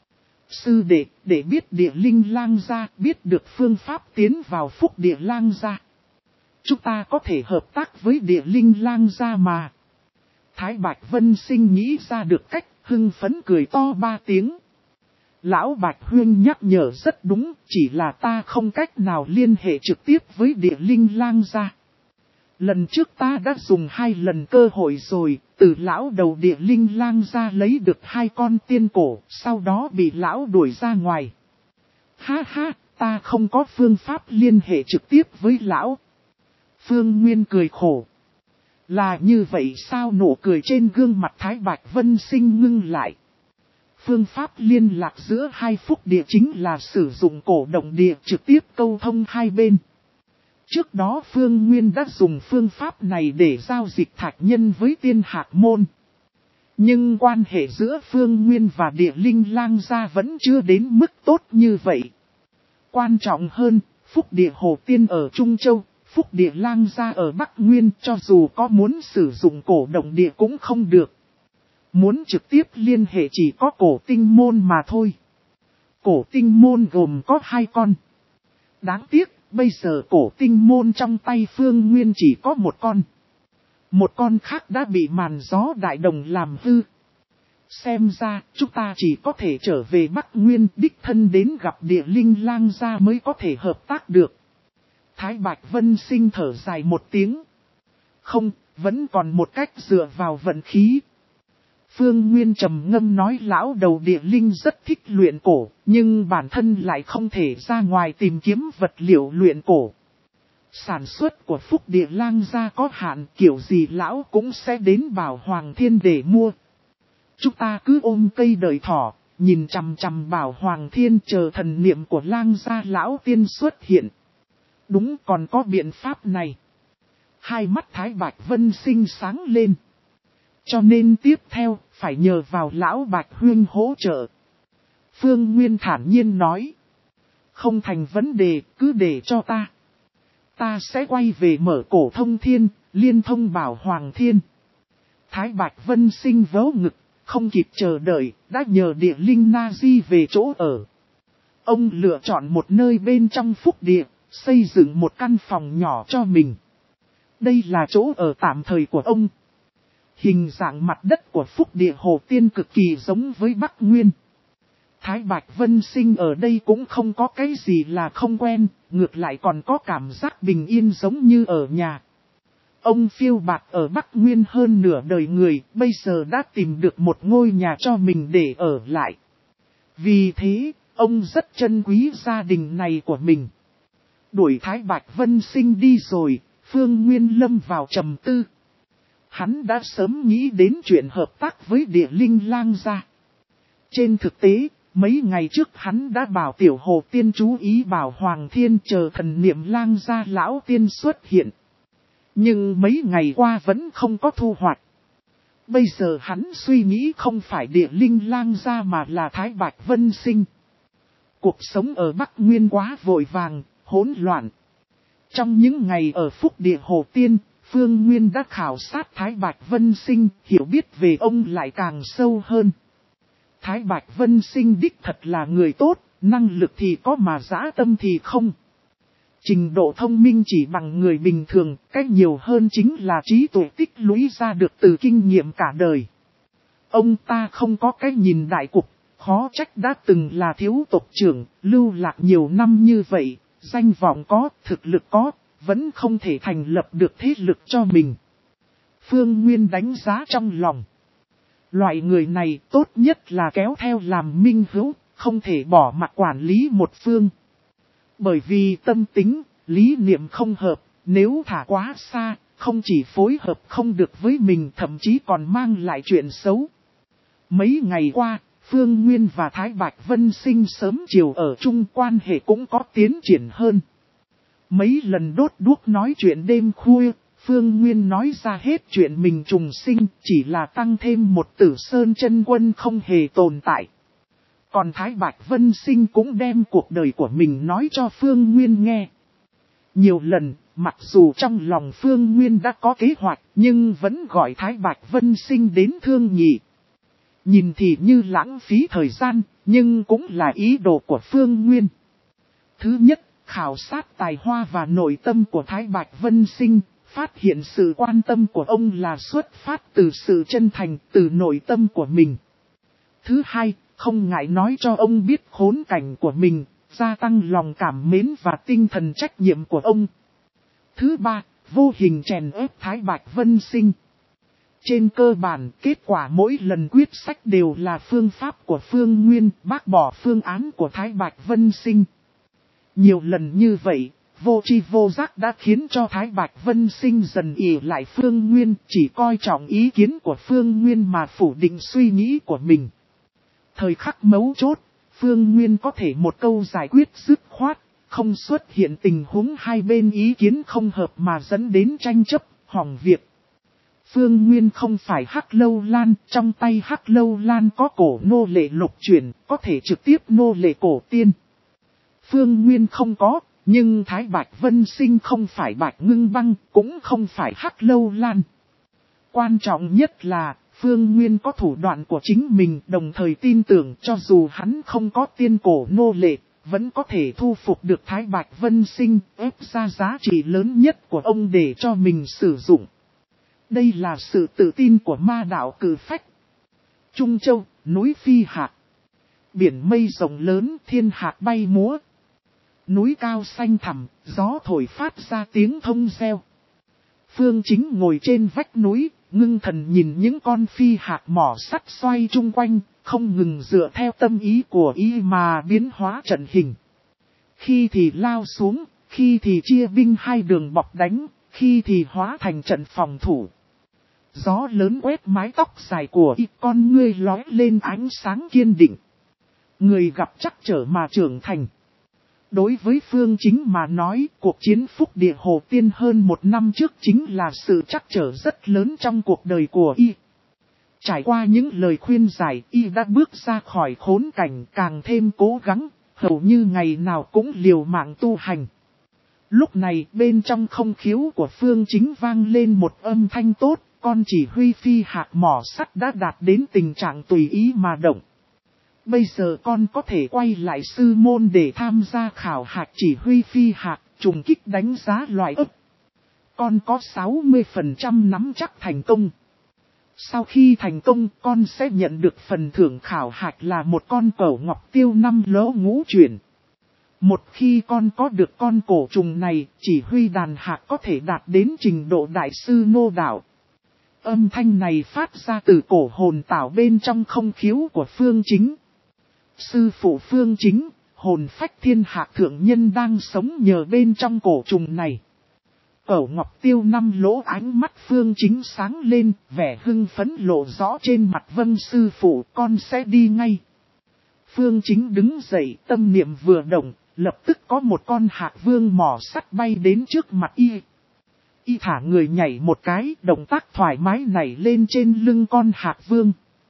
Sư đệ, để biết địa linh lang gia, biết được phương pháp tiến vào phúc địa lang gia. Chúng ta có thể hợp tác với địa linh lang gia mà. Thái Bạch Vân Sinh nghĩ ra được cách, hưng phấn cười to ba tiếng. Lão Bạch Huyên nhắc nhở rất đúng, chỉ là ta không cách nào liên hệ trực tiếp với địa linh lang gia. Lần trước ta đã dùng hai lần cơ hội rồi, từ lão đầu địa linh lang gia lấy được hai con tiên cổ, sau đó bị lão đuổi ra ngoài. Ha ha, ta không có phương pháp liên hệ trực tiếp với lão. Phương Nguyên cười khổ. Là như vậy sao? Nụ cười trên gương mặt Thái Bạch Vân Sinh ngưng lại. Phương pháp liên lạc giữa hai phúc địa chính là sử dụng cổ động địa trực tiếp câu thông hai bên. Trước đó Phương Nguyên đã dùng phương pháp này để giao dịch thạch nhân với tiên hạt môn. Nhưng quan hệ giữa Phương Nguyên và địa linh lang gia vẫn chưa đến mức tốt như vậy. Quan trọng hơn, phúc địa Hồ Tiên ở Trung Châu, phúc địa lang gia ở Bắc Nguyên, cho dù có muốn sử dụng cổ động địa cũng không được. Muốn trực tiếp liên hệ chỉ có cổ tinh môn mà thôi. Cổ tinh môn gồm có hai con. Đáng tiếc, bây giờ cổ tinh môn trong tay Phương Nguyên chỉ có một con. Một con khác đã bị màn gió đại đồng làm hư. Xem ra, chúng ta chỉ có thể trở về Bắc Nguyên, đích thân đến gặp địa linh lang gia mới có thể hợp tác được. Thái Bạch Vân Sinh thở dài một tiếng. Không, vẫn còn một cách dựa vào vận khí. Phương Nguyên trầm ngâm nói lão đầu địa linh rất thích luyện cổ, nhưng bản thân lại không thể ra ngoài tìm kiếm vật liệu luyện cổ. Sản xuất của phúc địa lang gia có hạn, kiểu gì lão cũng sẽ đến Bảo Hoàng Thiên để mua. Chúng ta cứ ôm cây đợi thỏ, nhìn chằm chằm Bảo Hoàng Thiên chờ thần niệm của lang gia lão tiên xuất hiện. Đúng, còn có biện pháp này. Hai mắt Thái Bạch Vân Sinh sáng lên. Cho nên tiếp theo, phải nhờ vào lão Bạch Huyên hỗ trợ. Phương Nguyên thản nhiên nói. Không thành vấn đề, cứ để cho ta. Ta sẽ quay về mở cổ thông thiên, liên thông Bảo Hoàng Thiên. Thái Bạch Vân Sinh vớ ngực, không kịp chờ đợi, đã nhờ địa linh Na Di về chỗ ở. Ông lựa chọn một nơi bên trong phúc địa, xây dựng một căn phòng nhỏ cho mình. Đây là chỗ ở tạm thời của ông. Hình dạng mặt đất của phúc địa Hồ Tiên cực kỳ giống với Bắc Nguyên. Thái Bạch Vân Sinh ở đây cũng không có cái gì là không quen, ngược lại còn có cảm giác bình yên giống như ở nhà. Ông phiêu bạt ở Bắc Nguyên hơn nửa đời người, bây giờ đã tìm được một ngôi nhà cho mình để ở lại. Vì thế, ông rất trân quý gia đình này của mình. Đuổi Thái Bạch Vân Sinh đi rồi, Phương Nguyên lâm vào trầm tư. Hắn đã sớm nghĩ đến chuyện hợp tác với Địa Linh Lang gia. Trên thực tế, mấy ngày trước hắn đã bảo Tiểu Hồ Tiên chú ý bảo Hoàng Thiên chờ thần niệm Lang gia lão tiên xuất hiện. Nhưng mấy ngày qua vẫn không có thu hoạch. Bây giờ hắn suy nghĩ không phải Địa Linh Lang gia mà là Thái Bạch Vân Sinh. Cuộc sống ở Bắc Nguyên quá vội vàng, hỗn loạn. Trong những ngày ở Phúc Địa Hồ Tiên, Phương Nguyên đã khảo sát Thái Bạch Vân Sinh, hiểu biết về ông lại càng sâu hơn. Thái Bạch Vân Sinh đích thật là người tốt, năng lực thì có mà dã tâm thì không. Trình độ thông minh chỉ bằng người bình thường, cách nhiều hơn chính là trí tuệ tích lũy ra được từ kinh nghiệm cả đời. Ông ta không có cái nhìn đại cục, khó trách đã từng là thiếu tộc trưởng, lưu lạc nhiều năm như vậy, danh vọng có, thực lực có, vẫn không thể thành lập được thế lực cho mình. Phương Nguyên đánh giá trong lòng. Loại người này tốt nhất là kéo theo làm minh hữu, không thể bỏ mặc quản lý một phương. Bởi vì tâm tính, lý niệm không hợp, nếu thả quá xa, không chỉ phối hợp không được với mình thậm chí còn mang lại chuyện xấu. Mấy ngày qua, Phương Nguyên và Thái Bạch Vân Sinh sớm chiều ở chung, quan hệ cũng có tiến triển hơn. Mấy lần đốt đuốc nói chuyện đêm khuya, Phương Nguyên nói ra hết chuyện mình trùng sinh, chỉ là tăng thêm một Tử Sơn chân quân không hề tồn tại. Còn Thái Bạch Vân Sinh cũng đem cuộc đời của mình nói cho Phương Nguyên nghe. Nhiều lần, mặc dù trong lòng Phương Nguyên đã có kế hoạch, nhưng vẫn gọi Thái Bạch Vân Sinh đến thương nghị. Nhìn thì như lãng phí thời gian, nhưng cũng là ý đồ của Phương Nguyên. Thứ nhất, khảo sát tài hoa và nội tâm của Thái Bạch Vân Sinh, phát hiện sự quan tâm của ông là xuất phát từ sự chân thành, từ nội tâm của mình. Thứ hai, không ngại nói cho ông biết khốn cảnh của mình, gia tăng lòng cảm mến và tinh thần trách nhiệm của ông. Thứ ba, vô hình chèn ép Thái Bạch Vân Sinh. Trên cơ bản, kết quả mỗi lần quyết sách đều là phương pháp của Phương Nguyên, bác bỏ phương án của Thái Bạch Vân Sinh. Nhiều lần như vậy, vô tri vô giác đã khiến cho Thái Bạch Vân Sinh dần ỷ lại Phương Nguyên, chỉ coi trọng ý kiến của Phương Nguyên mà phủ định suy nghĩ của mình. Thời khắc mấu chốt, Phương Nguyên có thể một câu giải quyết dứt khoát, không xuất hiện tình huống hai bên ý kiến không hợp mà dẫn đến tranh chấp, hỏng việc. Phương Nguyên không phải Hắc Lâu Lan, trong tay Hắc Lâu Lan có cổ nô lệ lục chuyển, có thể trực tiếp nô lệ cổ tiên. Phương Nguyên không có, nhưng Thái Bạch Vân Sinh không phải Bạch Ngưng Băng, cũng không phải Hắc Lâu Lan. Quan trọng nhất là, Phương Nguyên có thủ đoạn của chính mình, đồng thời tin tưởng cho dù hắn không có tiên cổ nô lệ, vẫn có thể thu phục được Thái Bạch Vân Sinh, ép ra giá trị lớn nhất của ông để cho mình sử dụng. Đây là sự tự tin của ma đạo Cử Phách. Trung Châu, núi Phi Hạc. Biển mây rộng lớn, thiên hạc bay múa. Núi cao xanh thẳm, gió thổi phát ra tiếng thông reo. Phương Chính ngồi trên vách núi, ngưng thần nhìn những con phi hạc mỏ sắt xoay chung quanh, không ngừng dựa theo tâm ý của y mà biến hóa trận hình. Khi thì lao xuống, khi thì chia binh hai đường bọc đánh, khi thì hóa thành trận phòng thủ. Gió lớn quét mái tóc dài của y, con ngươi lóe lên ánh sáng kiên định. Người gặp chắc trở mà trưởng thành. Đối với Phương Chính mà nói, cuộc chiến Phúc Địa Hồ Tiên hơn một năm trước chính là sự trắc trở rất lớn trong cuộc đời của y. Trải qua những lời khuyên giải, y đã bước ra khỏi khốn cảnh, càng thêm cố gắng, hầu như ngày nào cũng liều mạng tu hành. Lúc này bên trong không khiếu của Phương Chính vang lên một âm thanh tốt, con chỉ huy phi hạc mỏ sắt đã đạt đến tình trạng tùy ý mà động. Bây giờ con có thể quay lại sư môn để tham gia khảo hạch chỉ huy phi hạc, trùng kích đánh giá loại ấp. Con có sáu mươi phần trăm nắm chắc thành công. Sau khi thành công, con sẽ nhận được phần thưởng khảo hạch là một con cẩu ngọc tiêu năm lỗ ngũ chuyển. Một khi con có được con cổ trùng này, chỉ huy đàn hạc có thể đạt đến trình độ đại sư nô đạo. Âm thanh này phát ra từ cổ hồn tảo bên trong không khiếu của Phương Chính. Sư phụ Phương Chính, hồn phách thiên hạc thượng nhân đang sống nhờ bên trong cổ trùng này. Cẩu ngọc tiêu năm lỗ ánh mắt Phương Chính sáng lên, vẻ hưng phấn lộ rõ trên mặt. Vâng sư phụ, con sẽ đi ngay. Phương Chính đứng dậy, tâm niệm vừa động, lập tức có một con hạc vương mỏ sắt bay đến trước mặt y. Y thả người nhảy một cái, động tác thoải mái nảy lên trên lưng con hạc vương.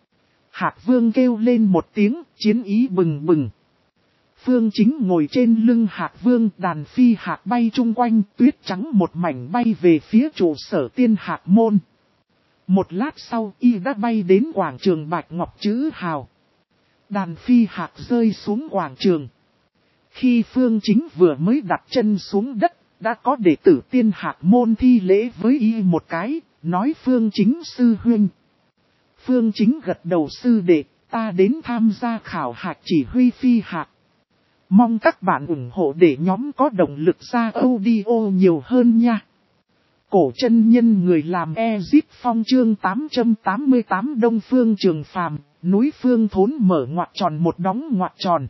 Hạc vương kêu lên một tiếng, chiến ý bừng bừng. Phương Chính ngồi trên lưng hạc vương, đàn phi hạc bay chung quanh, tuyết trắng một mảnh bay về phía trụ sở tiên hạc môn. Một lát sau, y đã bay đến quảng trường Bạch Ngọc Chữ Hào. Đàn phi hạc rơi xuống quảng trường. Khi Phương Chính vừa mới đặt chân xuống đất, đã có đệ tử tiên hạc môn thi lễ với y một cái, nói Phương Chính sư huynh. Phương Chính gật đầu, sư đệ, ta đến tham gia khảo hạch chỉ huy phi hạc. Mong các bạn ủng hộ để nhóm có động lực ra audio nhiều hơn nha. Cổ chân nhân người làm Ezip Phong chương tám trăm tám mươi tám Đông Phương Trường Phàm, núi Phương Thốn mở ngoặc tròn một đóng ngoặc tròn.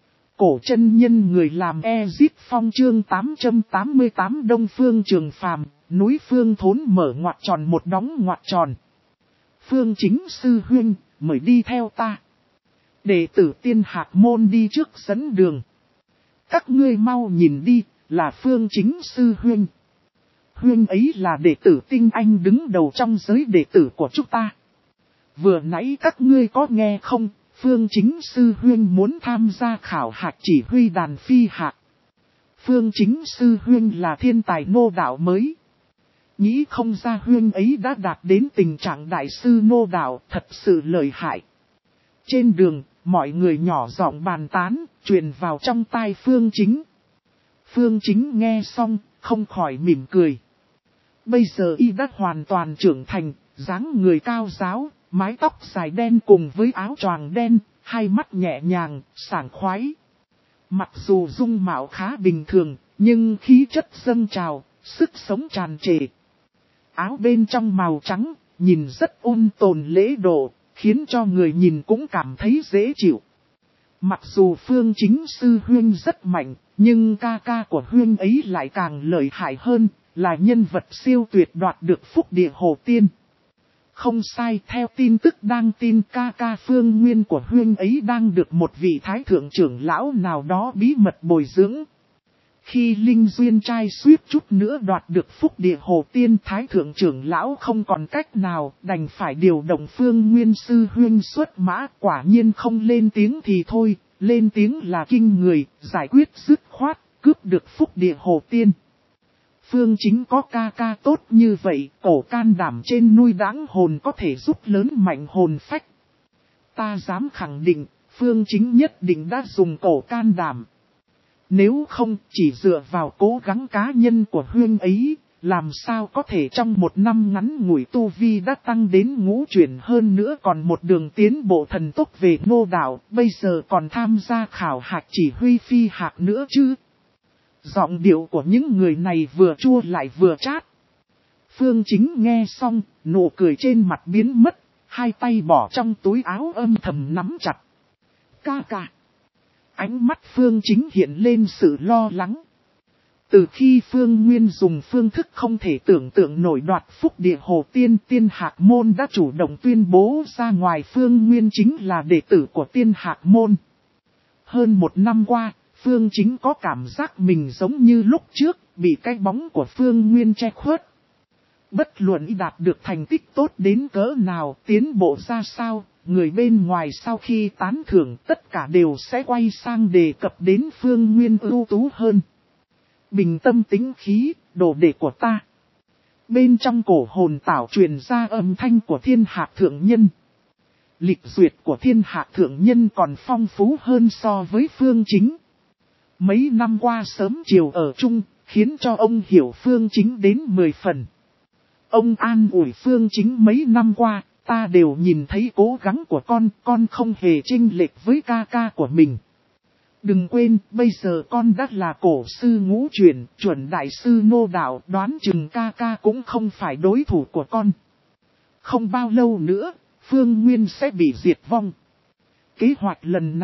Cổ chân nhân người làm Ezip Phong chương tám trăm tám mươi tám Đông Phương Trường Phàm, núi Phương Thốn mở ngoặc tròn một đóng ngoặc tròn. Phương Chính sư huynh, mời đi theo ta. Đệ tử tiên hạc môn đi trước dẫn đường. Các ngươi mau nhìn đi, là Phương Chính sư huynh. Huynh ấy là đệ tử tinh anh đứng đầu trong giới đệ tử của chúng ta. Vừa nãy các ngươi có nghe không, Phương Chính sư huynh muốn tham gia khảo hạch chỉ huy đàn phi hạc. Phương Chính sư huynh là thiên tài nô đạo mới. Nghĩ không ra huynh ấy đã đạt đến tình trạng đại sư nô đạo, thật sự lợi hại. Trên đường, mọi người nhỏ giọng bàn tán, truyền vào trong tai Phương Chính. Phương Chính nghe xong, không khỏi mỉm cười. Bây giờ y đã hoàn toàn trưởng thành, dáng người cao ráo, mái tóc dài đen cùng với áo choàng đen, hai mắt nhẹ nhàng, sảng khoái. Mặc dù dung mạo khá bình thường, nhưng khí chất dâng trào, sức sống tràn trề. Áo bên trong màu trắng, nhìn rất ôn tồn lễ độ, khiến cho người nhìn cũng cảm thấy dễ chịu. Mặc dù Phương Chính sư huynh rất mạnh, nhưng ca ca của huynh ấy lại càng lợi hại hơn, là nhân vật siêu tuyệt đoạt được phúc địa hồ tiên. Không sai, theo tin tức đang tin ca ca Phương Nguyên của huynh ấy đang được một vị thái thượng trưởng lão nào đó bí mật bồi dưỡng. Khi Linh Duyên trai suýt chút nữa đoạt được phúc địa hồ tiên, thái thượng trưởng lão không còn cách nào, đành phải điều động Phương Nguyên sư huynh xuất mã. Quả nhiên không lên tiếng thì thôi, lên tiếng là kinh người, giải quyết dứt khoát, cướp được phúc địa hồ tiên. Phương Chính có ca ca tốt như vậy, cổ can đảm trên nuôi đãng hồn có thể giúp lớn mạnh hồn phách. Ta dám khẳng định, Phương Chính nhất định đã dùng cổ can đảm. Nếu không, chỉ dựa vào cố gắng cá nhân của huynh ấy, làm sao có thể trong một năm ngắn ngủi tu vi đã tăng đến ngũ chuyển, hơn nữa còn một đường tiến bộ thần tốc về nô đạo, bây giờ còn tham gia khảo hạch chỉ huy phi hạc nữa chứ. Giọng điệu của những người này vừa chua lại vừa chát. Phương Chính nghe xong, nụ cười trên mặt biến mất, hai tay bỏ trong túi áo âm thầm nắm chặt. Ca ca. Ánh mắt Phương Chính hiện lên sự lo lắng. Từ khi Phương Nguyên dùng phương thức không thể tưởng tượng nổi đoạt phúc địa hồ tiên, tiên hạc môn đã chủ động tuyên bố ra ngoài Phương Nguyên chính là đệ tử của tiên hạc môn. Hơn một năm qua, Phương Chính có cảm giác mình giống như lúc trước, bị cái bóng của Phương Nguyên che khuất. Bất luận y đạt được thành tích tốt đến cỡ nào, tiến bộ ra sao, người bên ngoài sau khi tán thưởng tất cả đều sẽ quay sang đề cập đến Phương Nguyên ưu tú hơn. Bình tâm tĩnh khí, đồ đệ của ta. Bên trong cổ hồn tảo truyền ra âm thanh của thiên hạc thượng nhân. Lịch duyệt của thiên hạc thượng nhân còn phong phú hơn so với Phương Chính. Mấy năm qua sớm chiều ở chung, khiến cho ông hiểu Phương Chính đến mười phần. Ông an ủi Phương Chính mấy năm qua, ta đều nhìn thấy cố gắng của con, con không hề chênh lệch với ca ca của mình. Đừng quên, bây giờ con đã là cổ sư ngũ chuyển, chuẩn đại sư nô đạo, đoán chừng ca ca cũng không phải đối thủ của con. Không bao lâu nữa, Phương Nguyên sẽ bị diệt vong. Kế hoạch lần này,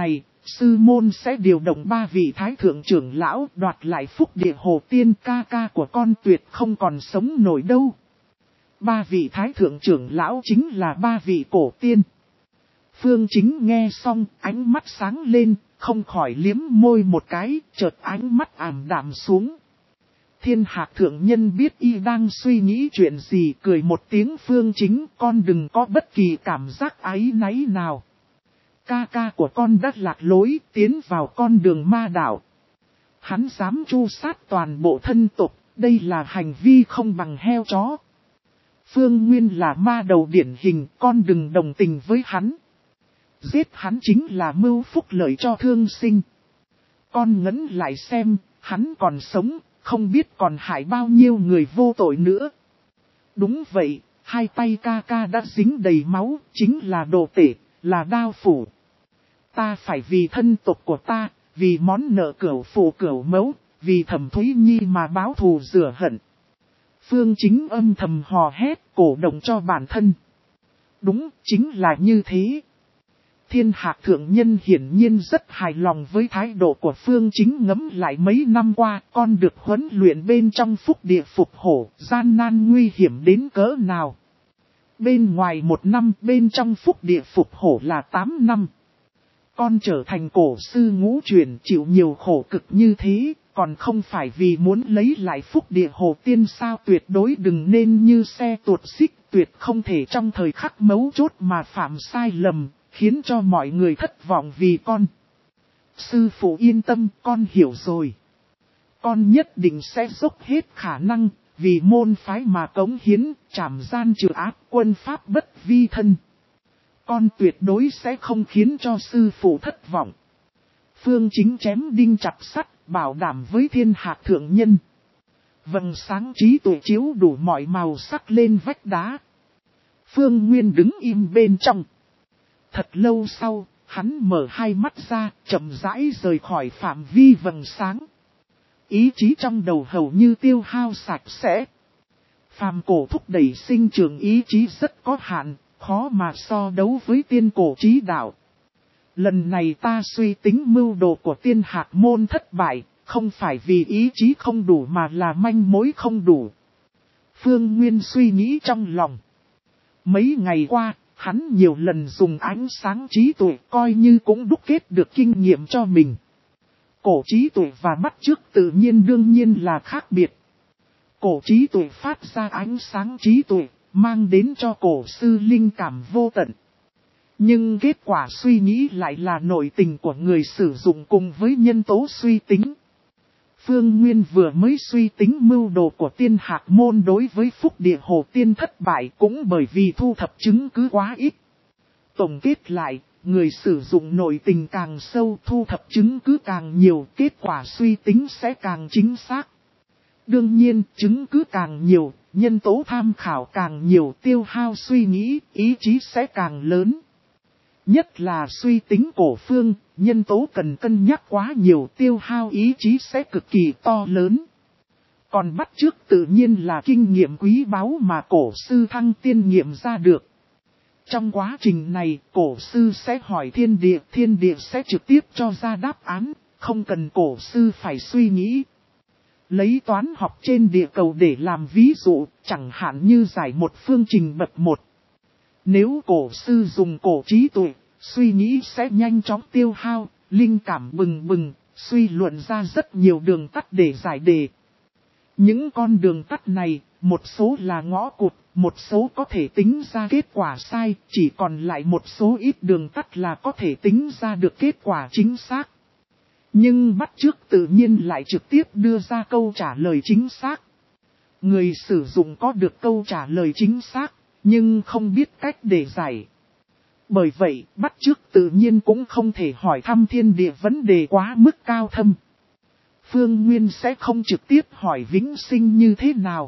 sư môn sẽ điều động ba vị thái thượng trưởng lão đoạt lại phúc địa hồ tiên, ca ca của con tuyệt không còn sống nổi đâu. Ba vị thái thượng trưởng lão chính là ba vị cổ tiên. Phương Chính nghe xong, ánh mắt sáng lên, không khỏi liếm môi một cái, chợt ánh mắt ảm đạm xuống. Thiên Hạc thượng nhân biết y đang suy nghĩ chuyện gì, cười một tiếng. Phương Chính, con đừng có bất kỳ cảm giác áy náy nào. Ca ca của con đã lạc lối, tiến vào con đường ma đạo. Hắn dám tru sát toàn bộ thân tộc, đây là hành vi không bằng heo chó. Phương Nguyên là ma đầu điển hình, con đừng đồng tình với hắn. Giết hắn chính là mưu phúc lợi cho thương sinh. Con ngẫm lại xem, hắn còn sống, không biết còn hại bao nhiêu người vô tội nữa. Đúng vậy, hai tay ca ca đã dính đầy máu, chính là đồ tể, là đao phủ. Ta phải vì thân tộc của ta, vì món nợ cửu phụ cửu mẫu, vì Thẩm Thúy Nhi mà báo thù rửa hận. Phương Chính âm thầm hò hét, cổ động cho bản thân. Đúng, chính là như thế. Thiên Hạc thượng nhân hiển nhiên rất hài lòng với thái độ của Phương Chính. Ngẫm lại mấy năm qua, con được huấn luyện bên trong phúc địa phục hổ, gian nan nguy hiểm đến cỡ nào. Bên ngoài một năm, bên trong phúc địa phục hổ là tám năm. Con trở thành cổ sư ngũ truyền, chịu nhiều khổ cực như thế, còn không phải vì muốn lấy lại phúc địa hồ tiên sao? Tuyệt đối đừng nên như xe tuột xích, tuyệt không thể trong thời khắc mấu chốt mà phạm sai lầm, khiến cho mọi người thất vọng vì con. Sư phụ yên tâm, con hiểu rồi. Con nhất định sẽ dốc hết khả năng, vì môn phái mà cống hiến, trảm gian trừ ác, quân pháp bất vi thân. Con tuyệt đối sẽ không khiến cho sư phụ thất vọng. Phương Chính chém đinh chặt sắt, bảo đảm với Thiên Hạc thượng nhân. Vầng sáng trí tuệ chiếu đủ mọi màu sắc lên vách đá. Phương Nguyên đứng im bên trong. Thật lâu sau, hắn mở hai mắt ra, chậm rãi rời khỏi phạm vi vầng sáng. Ý chí trong đầu hầu như tiêu hao sạch sẽ. Phàm cổ thúc đẩy sinh trưởng ý chí rất có hạn, khó mà so đấu với tiên cổ trí đạo. Lần này ta suy tính mưu đồ của Tiên Hạc môn thất bại, không phải vì ý chí không đủ mà là manh mối không đủ. Phương Nguyên suy nghĩ trong lòng. Mấy ngày qua, hắn nhiều lần dùng ánh sáng trí tuệ coi như cũng đúc kết được kinh nghiệm cho mình. Cổ trí tuệ và bắt chước tự nhiên đương nhiên là khác biệt. Cổ trí tuệ phát ra ánh sáng trí tuệ, mang đến cho cổ sư linh cảm vô tận. Nhưng kết quả suy nghĩ lại là nội tình của người sử dụng cùng với nhân tố suy tính. Phương Nguyên vừa mới suy tính mưu đồ của Tiên Hạc môn đối với phúc địa hồ tiên thất bại cũng bởi vì thu thập chứng cứ quá ít. Tổng kết lại, người sử dụng nội tình càng sâu, thu thập chứng cứ càng nhiều, kết quả suy tính sẽ càng chính xác. Đương nhiên, chứng cứ càng nhiều, nhân tố tham khảo càng nhiều, tiêu hao suy nghĩ, ý chí sẽ càng lớn. Nhất là suy tính cổ phương, nhân tố cần cân nhắc quá nhiều, tiêu hao ý chí sẽ cực kỳ to lớn. Còn bắt chước tự nhiên là kinh nghiệm quý báu mà cổ sư thăng tiên nghiệm ra được. Trong quá trình này, cổ sư sẽ hỏi thiên địa, thiên địa sẽ trực tiếp cho ra đáp án, không cần cổ sư phải suy nghĩ. Lấy toán học trên địa cầu để làm ví dụ, chẳng hạn như giải một phương trình bậc một. Nếu cổ sư dùng cổ trí tuệ, suy nghĩ sẽ nhanh chóng tiêu hao, linh cảm bừng bừng, suy luận ra rất nhiều đường tắt để giải đề. Những con đường tắt này, một số là ngõ cụt, một số có thể tính ra kết quả sai, chỉ còn lại một số ít đường tắt là có thể tính ra được kết quả chính xác. Nhưng bắt chước tự nhiên lại trực tiếp đưa ra câu trả lời chính xác. Người sử dụng có được câu trả lời chính xác, nhưng không biết cách để giải. Bởi vậy, bắt chước tự nhiên cũng không thể hỏi thăm thiên địa vấn đề quá mức cao thâm. Phương Nguyên sẽ không trực tiếp hỏi vĩnh sinh như thế nào.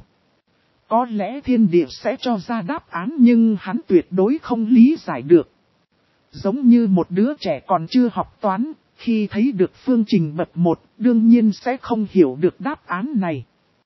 Có lẽ thiên địa sẽ cho ra đáp án nhưng hắn tuyệt đối không lý giải được. Giống như một đứa trẻ còn chưa học toán, khi thấy được phương trình bậc một, đương nhiên sẽ không hiểu được đáp án này.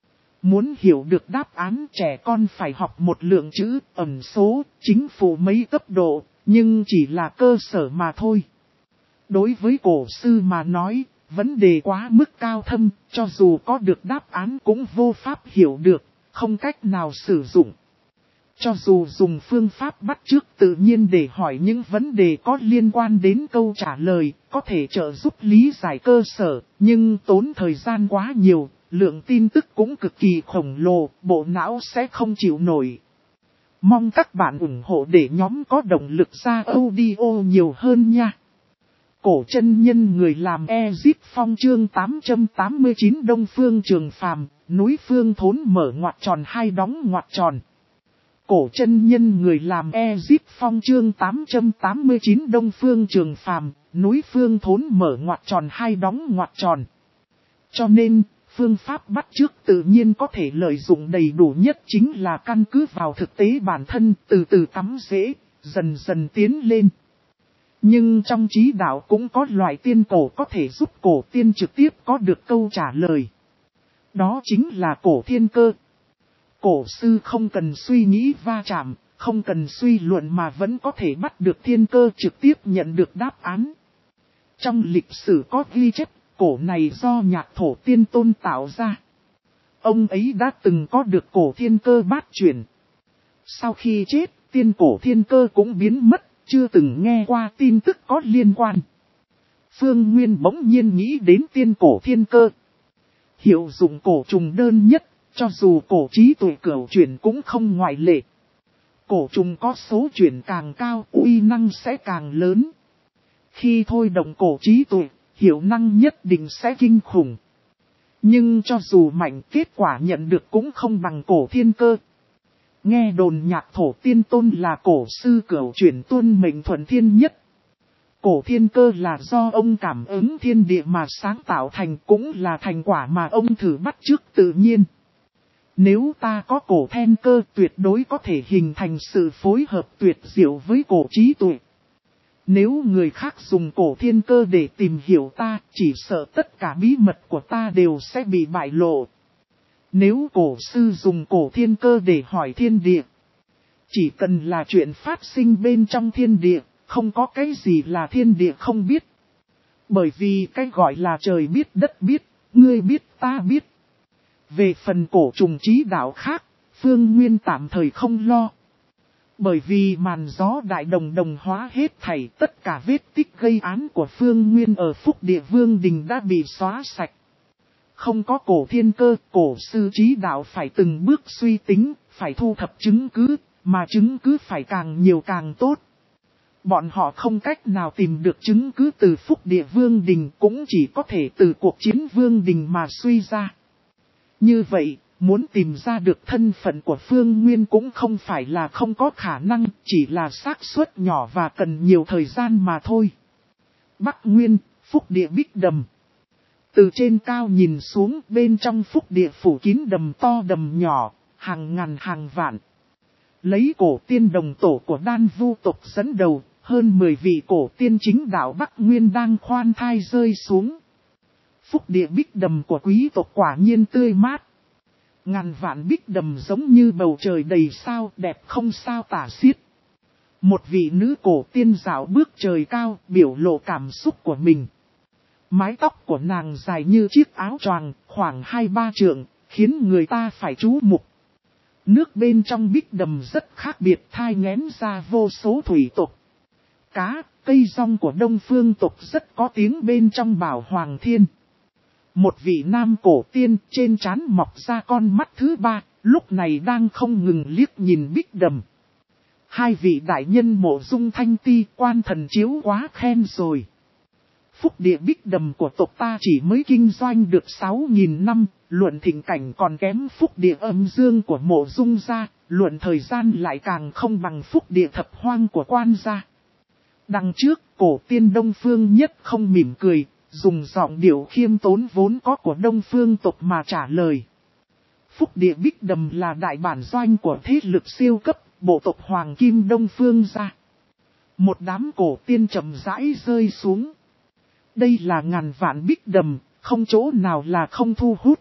Muốn hiểu được đáp án, trẻ con phải học một lượng chữ, ẩn số, chính phủ mấy cấp độ, nhưng chỉ là cơ sở mà thôi. Đối với cổ sư mà nói, vấn đề quá mức cao thâm, cho dù có được đáp án cũng vô pháp hiểu được, không cách nào sử dụng. Cho dù dùng phương pháp bắt chước tự nhiên để hỏi những vấn đề có liên quan đến câu trả lời, có thể trợ giúp lý giải cơ sở, nhưng tốn thời gian quá nhiều, lượng tin tức cũng cực kỳ khổng lồ, bộ não sẽ không chịu nổi. Mong các bạn ủng hộ để nhóm có động lực ra audio nhiều hơn nha. Cổ chân nhân người làm Ezip Phong chương tám trăm tám mươi chín Đông Phương Trường Phàm, núi Phương Thốn mở ngoặc tròn hai đóng ngoặc tròn. Cổ chân nhân người làm Ezip Phong chương tám trăm tám mươi chín Đông Phương Trường Phàm, núi Phương Thốn mở ngoặc tròn hai đóng ngoặc tròn. Cho nên, phương pháp bắt chước tự nhiên có thể lợi dụng đầy đủ nhất chính là căn cứ vào thực tế bản thân, từ từ cắm rễ, dần dần tiến lên. Nhưng trong trí đạo cũng có loại tiên cổ có thể giúp cổ tiên trực tiếp có được câu trả lời. Đó chính là cổ thiên cơ. Cổ sư không cần suy nghĩ va chạm, không cần suy luận mà vẫn có thể bắt được thiên cơ trực tiếp nhận được đáp án. Trong lịch sử có ghi chép, cổ này do Nhạc Thổ Tiên Tôn tạo ra. Ông ấy đã từng có được cổ thiên cơ bát chuyển. Sau khi chết, tiên cổ thiên cơ cũng biến mất, chưa từng nghe qua tin tức có liên quan. Phương Nguyên bỗng nhiên nghĩ đến tiên cổ thiên cơ. Hiệu dụng cổ trùng đơn nhất, cho dù cổ trí tuệ cửu chuyển cũng không ngoại lệ. Cổ trùng có số chuyển càng cao, uy năng sẽ càng lớn. Khi thôi động cổ trí tuệ, hiệu năng nhất định sẽ kinh khủng. Nhưng cho dù mạnh, kết quả nhận được cũng không bằng cổ thiên cơ. Nghe đồn Nhạc Thổ Tiên Tôn là cổ sư cửu chuyển tuân mệnh thuận thiên nhất. Cổ thiên cơ là do ông cảm ứng thiên địa mà sáng tạo thành, cũng là thành quả mà ông thử bắt chước tự nhiên. Nếu ta có cổ thiên cơ tuyệt đối có thể hình thành sự phối hợp tuyệt diệu với cổ trí tuệ. Nếu người khác dùng cổ thiên cơ để tìm hiểu ta, chỉ sợ tất cả bí mật của ta đều sẽ bị bại lộ. Nếu cổ sư dùng cổ thiên cơ để hỏi thiên địa, chỉ cần là chuyện phát sinh bên trong thiên địa, không có cái gì là thiên địa không biết. Bởi vì cái gọi là trời biết đất biết, ngươi biết ta biết. Về phần cổ trùng trí đạo khác, Phương Nguyên tạm thời không lo. Bởi vì màn gió đại đồng đồng hóa hết thảy, tất cả vết tích gây án của Phương Nguyên ở Phúc Địa Vương Đình đã bị xóa sạch. Không có cổ thiên cơ, cổ sư trí đạo phải từng bước suy tính, phải thu thập chứng cứ, mà chứng cứ phải càng nhiều càng tốt. Bọn họ không cách nào tìm được chứng cứ từ Phúc Địa Vương Đình, cũng chỉ có thể từ cuộc chiến Vương Đình mà suy ra. Như vậy, muốn tìm ra được thân phận của Phương Nguyên cũng không phải là không có khả năng, chỉ là xác suất nhỏ và cần nhiều thời gian mà thôi. Bắc Nguyên, Phúc Địa Bích Đầm. Từ trên cao nhìn xuống, bên trong Phúc Địa phủ kín đầm to đầm nhỏ, hàng ngàn hàng vạn. Lấy cổ tiên đồng tổ của Đan Vu tộc dẫn đầu, hơn mười vị cổ tiên chính đạo Bắc Nguyên đang khoan thai rơi xuống. Phúc Địa Bích Đầm của quý tộc quả nhiên tươi mát. Ngàn vạn bích đầm giống như bầu trời đầy sao, đẹp không sao tả xiết. Một vị nữ cổ tiên dạo bước trời cao, biểu lộ cảm xúc của mình. Mái tóc của nàng dài như chiếc áo choàng, khoảng hai ba trượng, khiến người ta phải chú mục. Nước bên trong bích đầm rất khác biệt, thai nghén ra vô số thủy tộc. Cá, cây rong của Đông Phương tộc rất có tiếng bên trong Bảo Hoàng Thiên. Một vị nam cổ tiên trên trán mọc ra con mắt thứ ba, lúc này đang không ngừng liếc nhìn bích đầm. Hai vị đại nhân Mộ Dung Thanh Ti, Quan Thần Chiếu quá khen rồi. Phúc Địa Bích Đầm của tộc ta chỉ mới kinh doanh được sáu nghìn năm, luận thịnh cảnh còn kém Phúc Địa Âm Dương của Mộ Dung gia, luận thời gian lại càng không bằng Phúc Địa Thập Hoang của Quan gia. Đằng trước, cổ tiên Đông Phương Nhất không mỉm cười, dùng giọng điệu khiêm tốn vốn có của Đông Phương tộc mà trả lời. Phúc Địa Bích Đầm là đại bản doanh của thế lực siêu cấp, bộ tộc Hoàng Kim Đông Phương gia. Một đám cổ tiên chậm rãi rơi xuống. Đây là ngàn vạn bích đầm, không chỗ nào là không thu hút.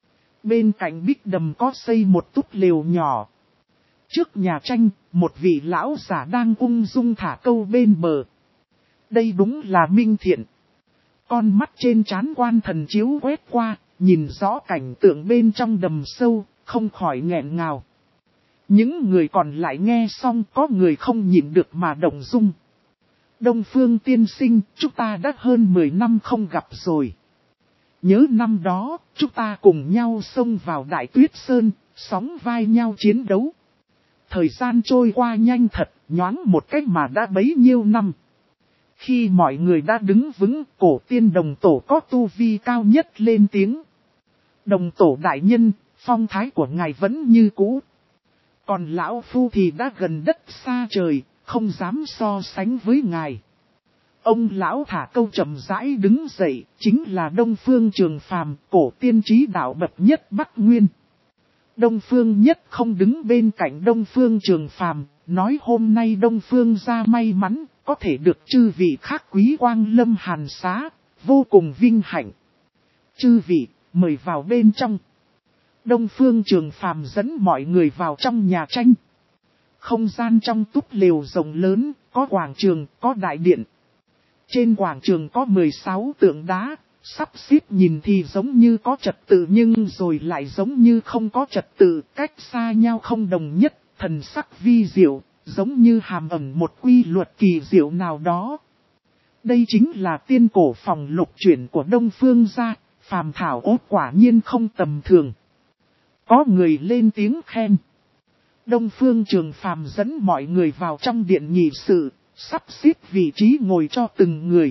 Bên cạnh bích đầm có xây một túp lều nhỏ. Trước nhà tranh, một vị lão giả đang ung dung thả câu bên bờ. Đây đúng là minh thiện. Con mắt trên trán quan thần chiếu quét qua, nhìn rõ cảnh tượng bên trong đầm sâu, không khỏi nghẹn ngào. Những người còn lại nghe xong có người không nhịn được mà động dung. Đông Phương tiên sinh, chúng ta đã hơn mười năm không gặp rồi. Nhớ năm đó, chúng ta cùng nhau xông vào Đại Tuyết Sơn, sóng vai nhau chiến đấu. Thời gian trôi qua nhanh thật, nhoáng một cách mà đã bấy nhiêu năm. Khi mọi người đã đứng vững, cổ tiên đồng tổ có tu vi cao nhất lên tiếng. Đồng tổ đại nhân, phong thái của ngài vẫn như cũ. Còn lão phu thì đã gần đất xa trời, không dám so sánh với ngài. Ông lão thả câu chậm rãi đứng dậy, chính là Đông Phương Trường Phàm, cổ tiên trí đạo bậc nhất Bắc Nguyên. Đông Phương Nhất không đứng bên cạnh Đông Phương Trường Phàm, nói hôm nay Đông Phương gia may mắn, có thể được chư vị khác quý quang lâm hàn xá, vô cùng vinh hạnh. Chư vị, mời vào bên trong. Đông Phương Trường Phàm dẫn mọi người vào trong nhà tranh. Không gian trong túp lều rộng lớn, có quảng trường, có đại điện. Trên quảng trường có mười sáu tượng đá, sắp xếp nhìn thì giống như có trật tự nhưng rồi lại giống như không có trật tự, cách xa nhau không đồng nhất, thần sắc vi diệu, giống như hàm ẩn một quy luật kỳ diệu nào đó. Đây chính là tiên cổ phòng lục chuyển của Đông Phương gia, phàm thảo ốt quả nhiên không tầm thường. Có người lên tiếng khen. Đông Phương Trường Phàm dẫn mọi người vào trong điện nghị sự, sắp xếp vị trí ngồi cho từng người.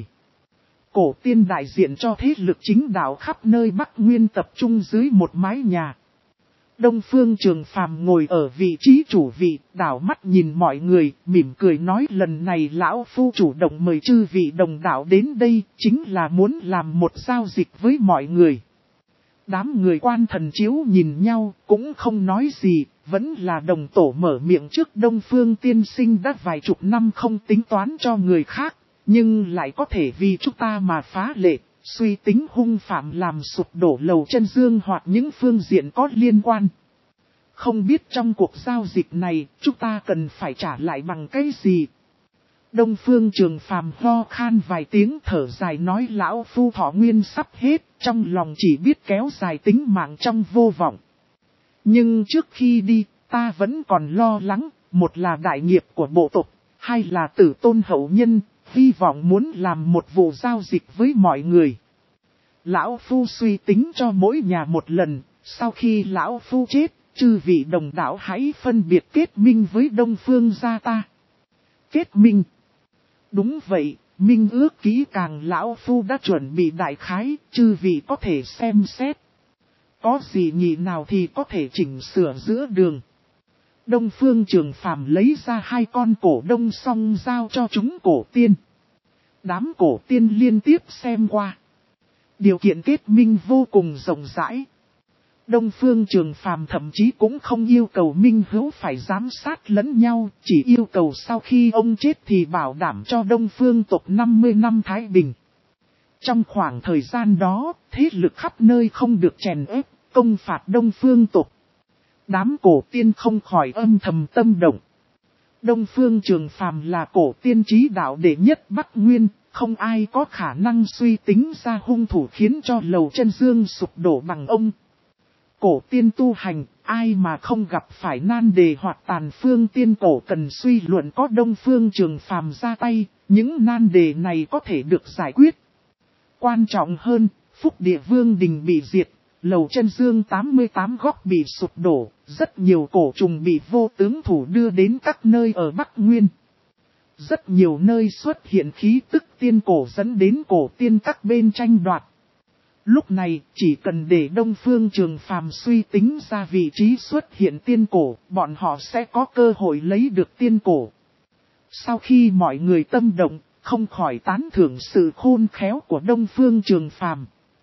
Cổ tiên đại diện cho thế lực chính đạo khắp nơi Bắc Nguyên tập trung dưới một mái nhà. Đông Phương Trường Phàm ngồi ở vị trí chủ vị, đảo mắt nhìn mọi người, mỉm cười nói lần này lão phu chủ động mời chư vị đồng đạo đến đây, chính là muốn làm một giao dịch với mọi người. Đám người quan thần chiếu nhìn nhau, cũng không nói gì, vẫn là đồng tổ mở miệng trước. Đông Phương tiên sinh đã vài chục năm không tính toán cho người khác, nhưng lại có thể vì chúng ta mà phá lệ, suy tính hung phạm làm sụp đổ Lầu Chân Dương hoặc những phương diện có liên quan. Không biết trong cuộc giao dịch này, chúng ta cần phải trả lại bằng cái gì? Đông Phương Trường Phàm ho khan vài tiếng thở dài nói lão phu thọ nguyên sắp hết, trong lòng chỉ biết kéo dài tính mạng trong vô vọng. Nhưng trước khi đi, ta vẫn còn lo lắng, một là đại nghiệp của bộ tộc, hai là tử tôn hậu nhân, hy vọng muốn làm một vụ giao dịch với mọi người. Lão phu suy tính cho mỗi nhà một lần, sau khi lão phu chết, chư vị đồng đạo hãy phân biệt kết minh với Đông Phương gia ta. Kết minh? Đúng vậy, minh ước kỹ càng lão phu đã chuẩn bị đại khái, chư vị có thể xem xét. Có gì nhỉ nào thì có thể chỉnh sửa giữa đường. Đông Phương Trường Phàm lấy ra hai con cổ đông song giao cho chúng cổ tiên. Đám cổ tiên liên tiếp xem qua. Điều kiện kết minh vô cùng rộng rãi. Đông Phương Trường Phàm thậm chí cũng không yêu cầu minh hữu phải giám sát lẫn nhau, chỉ yêu cầu sau khi ông chết thì bảo đảm cho Đông Phương tộc năm mươi năm thái bình. Trong khoảng thời gian đó, thế lực khắp nơi không được chèn ép, công phạt Đông Phương tộc. Đám cổ tiên không khỏi âm thầm tâm động. Đông Phương Trường Phàm là cổ tiên trí đạo đệ nhất Bắc Nguyên, không ai có khả năng suy tính ra hung thủ khiến cho Lầu Chân Dương sụp đổ bằng ông. Cổ tiên tu hành, ai mà không gặp phải nan đề hoặc tàn phương tiên cổ cần suy luận có Đông Phương Trường Phàm ra tay, những nan đề này có thể được giải quyết. Quan trọng hơn, Phúc Địa Vương Đình bị diệt, Lầu Chân Dương tám mươi tám góc bị sụp đổ, rất nhiều cổ trùng bị vô tướng thủ đưa đến các nơi ở Bắc Nguyên. Rất nhiều nơi xuất hiện khí tức tiên cổ dẫn đến cổ tiên các bên tranh đoạt. Lúc này, chỉ cần để Đông Phương Trường Phàm suy tính ra vị trí xuất hiện tiên cổ, bọn họ sẽ có cơ hội lấy được tiên cổ. Sau khi mọi người tâm động, không khỏi tán thưởng sự khôn khéo của Đông Phương Trường Phàm.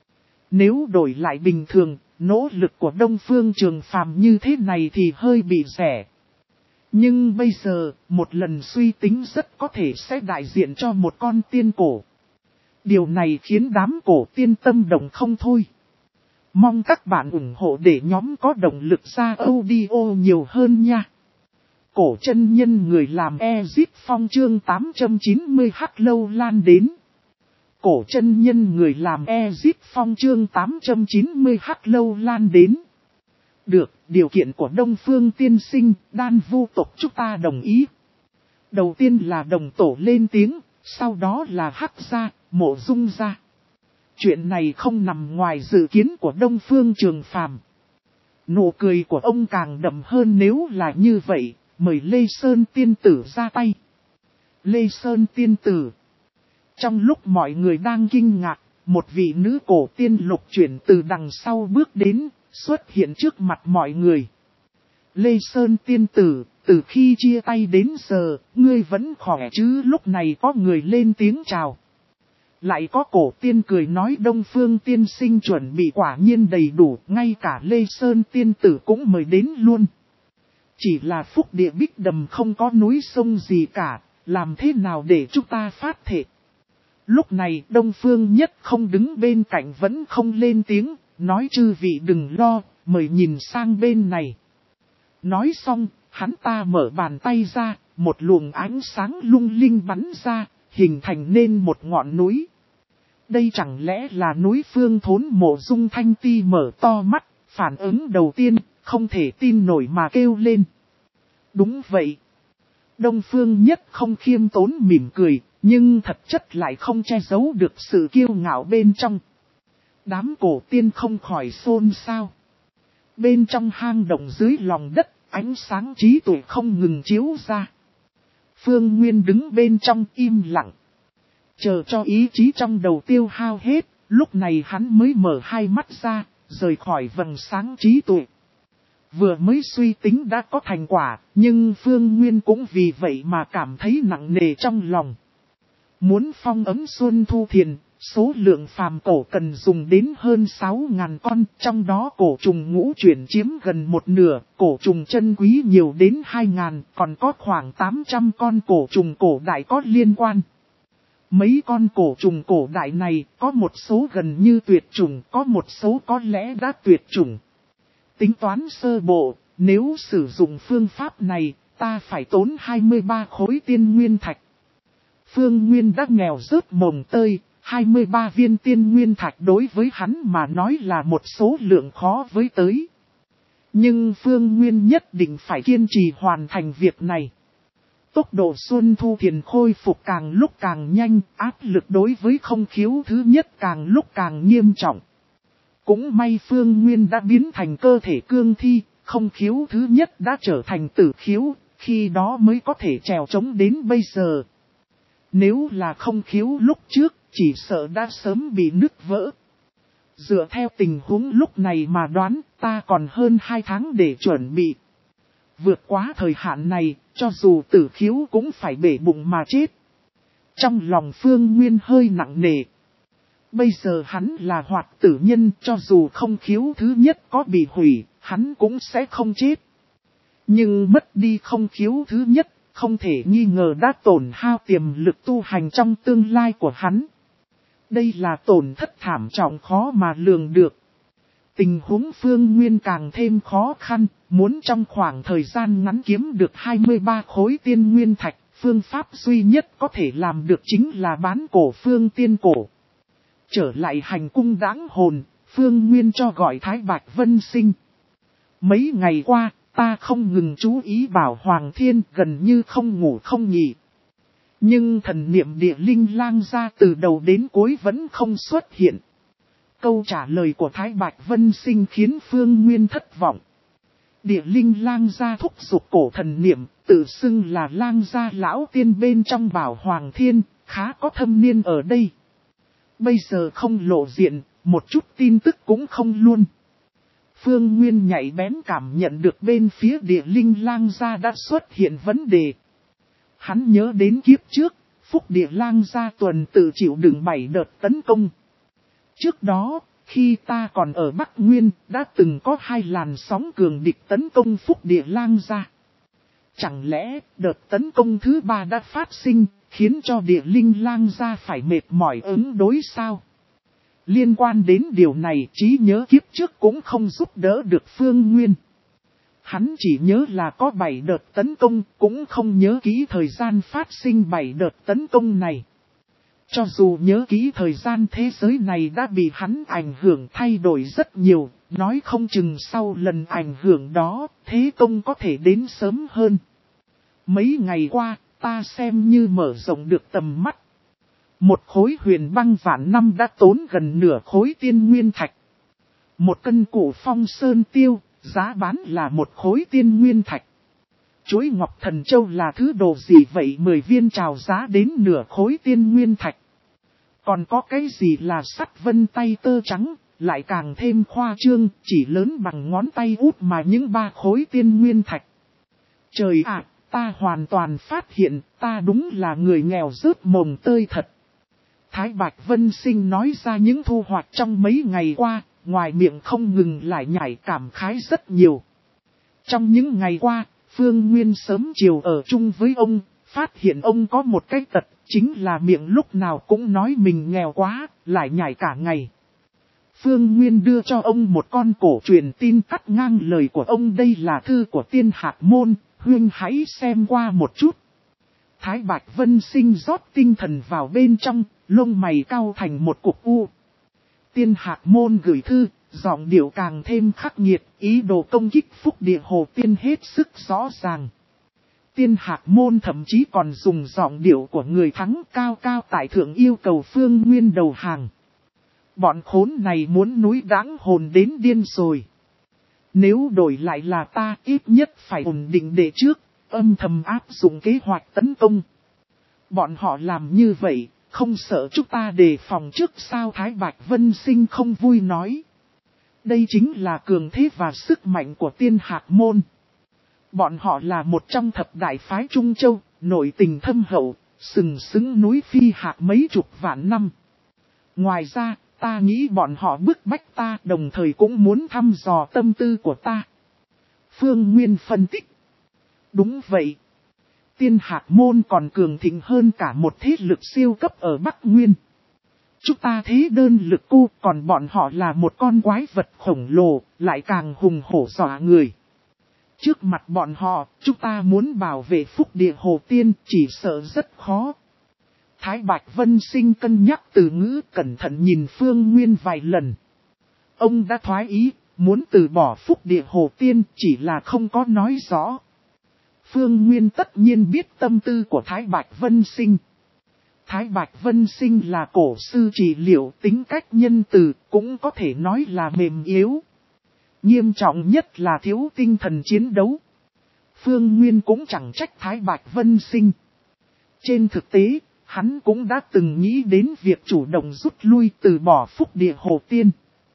Nếu đổi lại bình thường, nỗ lực của Đông Phương Trường Phàm như thế này thì hơi bị rẻ. Nhưng bây giờ, một lần suy tính rất có thể sẽ đại diện cho một con tiên cổ. Điều này khiến đám cổ tiên tâm động không thôi. Mong các bạn ủng hộ để nhóm có động lực ra audio nhiều hơn nha. Cổ chân nhân người làm Ezip Phong chương tám trăm chín mươi Hắc Lâu Lan đến. Cổ chân nhân người làm Ezip Phong chương tám trăm chín mươi Hắc Lâu Lan đến. Được, điều kiện của Đông Phương tiên sinh, Đan Vu tộc chúng ta đồng ý. Đầu tiên là đồng tổ lên tiếng, sau đó là Hắc gia, Mộ Dung gia. Chuyện này không nằm ngoài dự kiến của Đông Phương Trường Phàm. Nụ cười của ông càng đậm hơn nếu là như vậy, mời Lê Sơn tiên tử ra tay. Lê Sơn tiên tử. Trong lúc mọi người đang kinh ngạc, một vị nữ cổ tiên lục chuyển từ đằng sau bước đến, xuất hiện trước mặt mọi người. Lê Sơn tiên tử, từ khi chia tay đến giờ, ngươi vẫn khỏe chứ? Lúc này có người lên tiếng chào. Lại có cổ tiên cười nói Đông Phương tiên sinh chuẩn bị quả nhiên đầy đủ, ngay cả Lê Sơn tiên tử cũng mời đến luôn. Chỉ là phúc địa bích đầm không có núi sông gì cả, làm thế nào để chúng ta phát thể? Lúc này Đông Phương Nhất không đứng bên cạnh vẫn không lên tiếng, nói chư vị đừng lo, mời nhìn sang bên này. Nói xong, hắn ta mở bàn tay ra, một luồng ánh sáng lung linh bắn ra, hình thành nên một ngọn núi. Đây chẳng lẽ là núi Phương Thốn? Mộ Dung Thanh Ti mở to mắt, phản ứng đầu tiên, không thể tin nổi mà kêu lên. Đúng vậy. Đông Phương Nhất không khiêm tốn mỉm cười, nhưng thật chất lại không che giấu được sự kiêu ngạo bên trong. Đám cổ tiên không khỏi xôn xao. Bên trong hang động dưới lòng đất, ánh sáng trí tuệ không ngừng chiếu ra. Phương Nguyên đứng bên trong im lặng. Chờ cho ý chí trong đầu tiêu hao hết, lúc này hắn mới mở hai mắt ra, rời khỏi vầng sáng trí tuệ. Vừa mới suy tính đã có thành quả, nhưng Phương Nguyên cũng vì vậy mà cảm thấy nặng nề trong lòng. Muốn phong ấm Xuân Thu Thiền, số lượng phàm cổ cần dùng đến hơn sáu nghìn con, trong đó cổ trùng ngũ chuyển chiếm gần một nửa, cổ trùng chân quý nhiều đến hai nghìn, còn có khoảng tám trăm con cổ trùng cổ đại có liên quan. Mấy con cổ trùng cổ đại này, có một số gần như tuyệt chủng, có một số có lẽ đã tuyệt chủng. Tính toán sơ bộ, nếu sử dụng phương pháp này, ta phải tốn hai mươi ba khối tiên nguyên thạch. Phương Nguyên đã nghèo rớt mồng tơi, hai mươi ba viên tiên nguyên thạch đối với hắn mà nói là một số lượng khó với tới. Nhưng Phương Nguyên nhất định phải kiên trì hoàn thành việc này. Tốc độ Xuân Thu Thiền khôi phục càng lúc càng nhanh, áp lực đối với không khiếu thứ nhất càng lúc càng nghiêm trọng. Cũng may Phương Nguyên đã biến thành cơ thể cương thi, không khiếu thứ nhất đã trở thành tử khiếu, khi đó mới có thể trèo trống đến bây giờ. Nếu là không khiếu lúc trước, chỉ sợ đã sớm bị nứt vỡ. Dựa theo tình huống lúc này mà đoán, ta còn hơn hai tháng để chuẩn bị. Vượt quá thời hạn này, cho dù tử khiếu cũng phải bể bụng mà chết. Trong lòng Phương Nguyên hơi nặng nề. Bây giờ hắn là hoạt tử nhân, cho dù không khiếu thứ nhất có bị hủy, hắn cũng sẽ không chết. Nhưng mất đi không khiếu thứ nhất, không thể nghi ngờ đã tổn hao tiềm lực tu hành trong tương lai của hắn. Đây là tổn thất thảm trọng khó mà lường được. Tình huống Phương Nguyên càng thêm khó khăn, muốn trong khoảng thời gian ngắn kiếm được hai mươi ba khối tiên nguyên thạch, phương pháp duy nhất có thể làm được chính là bán cổ phương tiên cổ. Trở lại hành cung đãng hồn, Phương Nguyên cho gọi Thái Bạch Vân Sinh. Mấy ngày qua, ta không ngừng chú ý bảo Hoàng Thiên gần như không ngủ không nghỉ. Nhưng thần niệm địa linh lang ra từ đầu đến cuối vẫn không xuất hiện. Câu trả lời của Thái Bạch Vân Sinh khiến Phương Nguyên thất vọng. Địa linh lang gia thúc giục cổ thần niệm, tự xưng là lang gia lão tiên bên trong bảo Hoàng Thiên, khá có thâm niên ở đây. Bây giờ không lộ diện, một chút tin tức cũng không luôn. Phương Nguyên nhạy bén cảm nhận được bên phía địa linh lang gia đã xuất hiện vấn đề. Hắn nhớ đến kiếp trước, phúc địa lang gia tuần tự chịu đựng bảy đợt tấn công. Trước đó, khi ta còn ở Bắc Nguyên, đã từng có hai làn sóng cường địch tấn công phúc địa lang gia. Chẳng lẽ đợt tấn công thứ ba đã phát sinh, khiến cho địa linh lang gia phải mệt mỏi ứng đối sao? Liên quan đến điều này, trí nhớ kiếp trước cũng không giúp đỡ được Phương Nguyên. Hắn chỉ nhớ là có bảy đợt tấn công, cũng không nhớ kỹ thời gian phát sinh bảy đợt tấn công này. Cho dù nhớ kỹ thời gian thế giới này đã bị hắn ảnh hưởng thay đổi rất nhiều, nói không chừng sau lần ảnh hưởng đó, thế công có thể đến sớm hơn. Mấy ngày qua, ta xem như mở rộng được tầm mắt. Một khối huyền băng vạn năm đã tốn gần nửa khối tiên nguyên thạch. Một cân củ phong sơn tiêu, giá bán là một khối tiên nguyên thạch. Chuối ngọc thần châu là thứ đồ gì vậy, mười viên chào giá đến nửa khối tiên nguyên thạch. Còn có cái gì là sắt vân tay tơ trắng, lại càng thêm khoa trương, chỉ lớn bằng ngón tay út mà những ba khối tiên nguyên thạch. Trời ạ, ta hoàn toàn phát hiện, ta đúng là người nghèo rớt mồng tơi thật. Thái Bạch Vân Sinh nói ra những thu hoạch trong mấy ngày qua, ngoài miệng không ngừng lại nhảy cảm khái rất nhiều. Trong những ngày qua, Phương Nguyên sớm chiều ở chung với ông, phát hiện ông có một cái tật, chính là miệng lúc nào cũng nói mình nghèo quá, lại nhảy cả ngày. Phương Nguyên đưa cho ông một con cổ truyền tin cắt ngang lời của ông, đây là thư của Tiên Hạc Môn, huynh hãy xem qua một chút. Thái Bạch Vân Sinh rót tinh thần vào bên trong, lông mày cau thành một cục u. Tiên Hạc Môn gửi thư, giọng điệu càng thêm khắc nghiệt, ý đồ công kích Phúc Địa Hồ Tiên hết sức rõ ràng. Tiên Hạc Môn thậm chí còn dùng giọng điệu của người thắng cao cao tại thượng yêu cầu Phương Nguyên đầu hàng. Bọn khốn này muốn núi đáng hồn đến điên rồi. Nếu đổi lại là ta, ít nhất phải ổn định để trước, âm thầm áp dụng kế hoạch tấn công. Bọn họ làm như vậy, không sợ chúng ta đề phòng trước sao? Thái Bạch Vân Sinh không vui nói. Đây chính là cường thế và sức mạnh của Tiên Hạc Môn. Bọn họ là một trong thập đại phái Trung Châu, nội tình thâm hậu, sừng sững núi Phi Hạc mấy chục vạn năm. Ngoài ra, ta nghĩ bọn họ bức bách ta, đồng thời cũng muốn thăm dò tâm tư của ta. Phương Nguyên phân tích. Đúng vậy. Tiên Hạc Môn còn cường thịnh hơn cả một thế lực siêu cấp ở Bắc Nguyên. Chúng ta thế đơn lực cô, còn bọn họ là một con quái vật khổng lồ, lại càng hùng hổ dọa người. Trước mặt bọn họ, chúng ta muốn bảo vệ Phúc Địa Hồ Tiên chỉ sợ rất khó. Thái Bạch Vân Sinh cân nhắc từ ngữ, cẩn thận nhìn Phương Nguyên vài lần. Ông đã thoái ý, muốn từ bỏ Phúc Địa Hồ Tiên, chỉ là không có nói rõ. Phương Nguyên tất nhiên biết tâm tư của Thái Bạch Vân Sinh. Thái Bạch Vân Sinh là cổ sư trị liệu, tính cách nhân từ, cũng có thể nói là mềm yếu. Nghiêm trọng nhất là thiếu tinh thần chiến đấu. Phương Nguyên cũng chẳng trách Thái Bạch Vân Sinh. Trên thực tế, hắn cũng đã từng nghĩ đến việc chủ động rút lui từ bỏ Phúc Địa Hồ Tiên.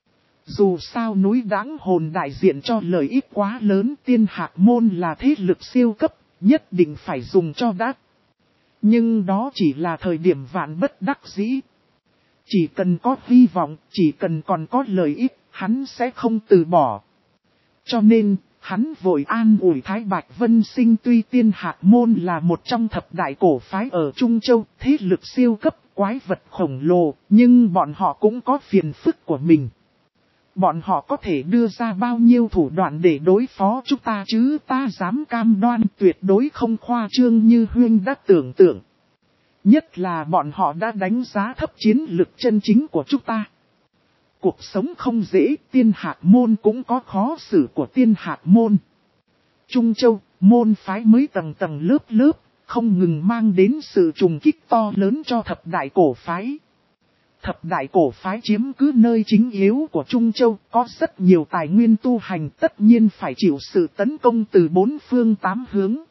Dù sao núi Đáng Hồn đại diện cho lợi ích quá lớn, Tiên Hạc Môn là thế lực siêu cấp, nhất định phải dùng cho đắt. Nhưng đó chỉ là thời điểm vạn bất đắc dĩ. Chỉ cần có hy vọng, chỉ cần còn có lợi ích, hắn sẽ không từ bỏ. Cho nên, hắn vội an ủi Thái Bạch Vân Sinh, tuy Tiên Hạc Môn là một trong thập đại cổ phái ở Trung Châu, thế lực siêu cấp, quái vật khổng lồ, nhưng bọn họ cũng có phiền phức của mình. Bọn họ có thể đưa ra bao nhiêu thủ đoạn để đối phó chúng ta chứ, ta dám cam đoan tuyệt đối không khoa trương như huynh đã tưởng tượng. Nhất là bọn họ đã đánh giá thấp chiến lực chân chính của chúng ta. Cuộc sống không dễ, Tiên Hạc Môn cũng có khó xử của Tiên Hạc Môn. Trung Châu, môn phái mới tầng tầng lớp lớp, không ngừng mang đến sự trùng kích to lớn cho thập đại cổ phái. Thập đại cổ phái chiếm cứ nơi chính yếu của Trung Châu, có rất nhiều tài nguyên tu hành, tất nhiên phải chịu sự tấn công từ bốn phương tám hướng.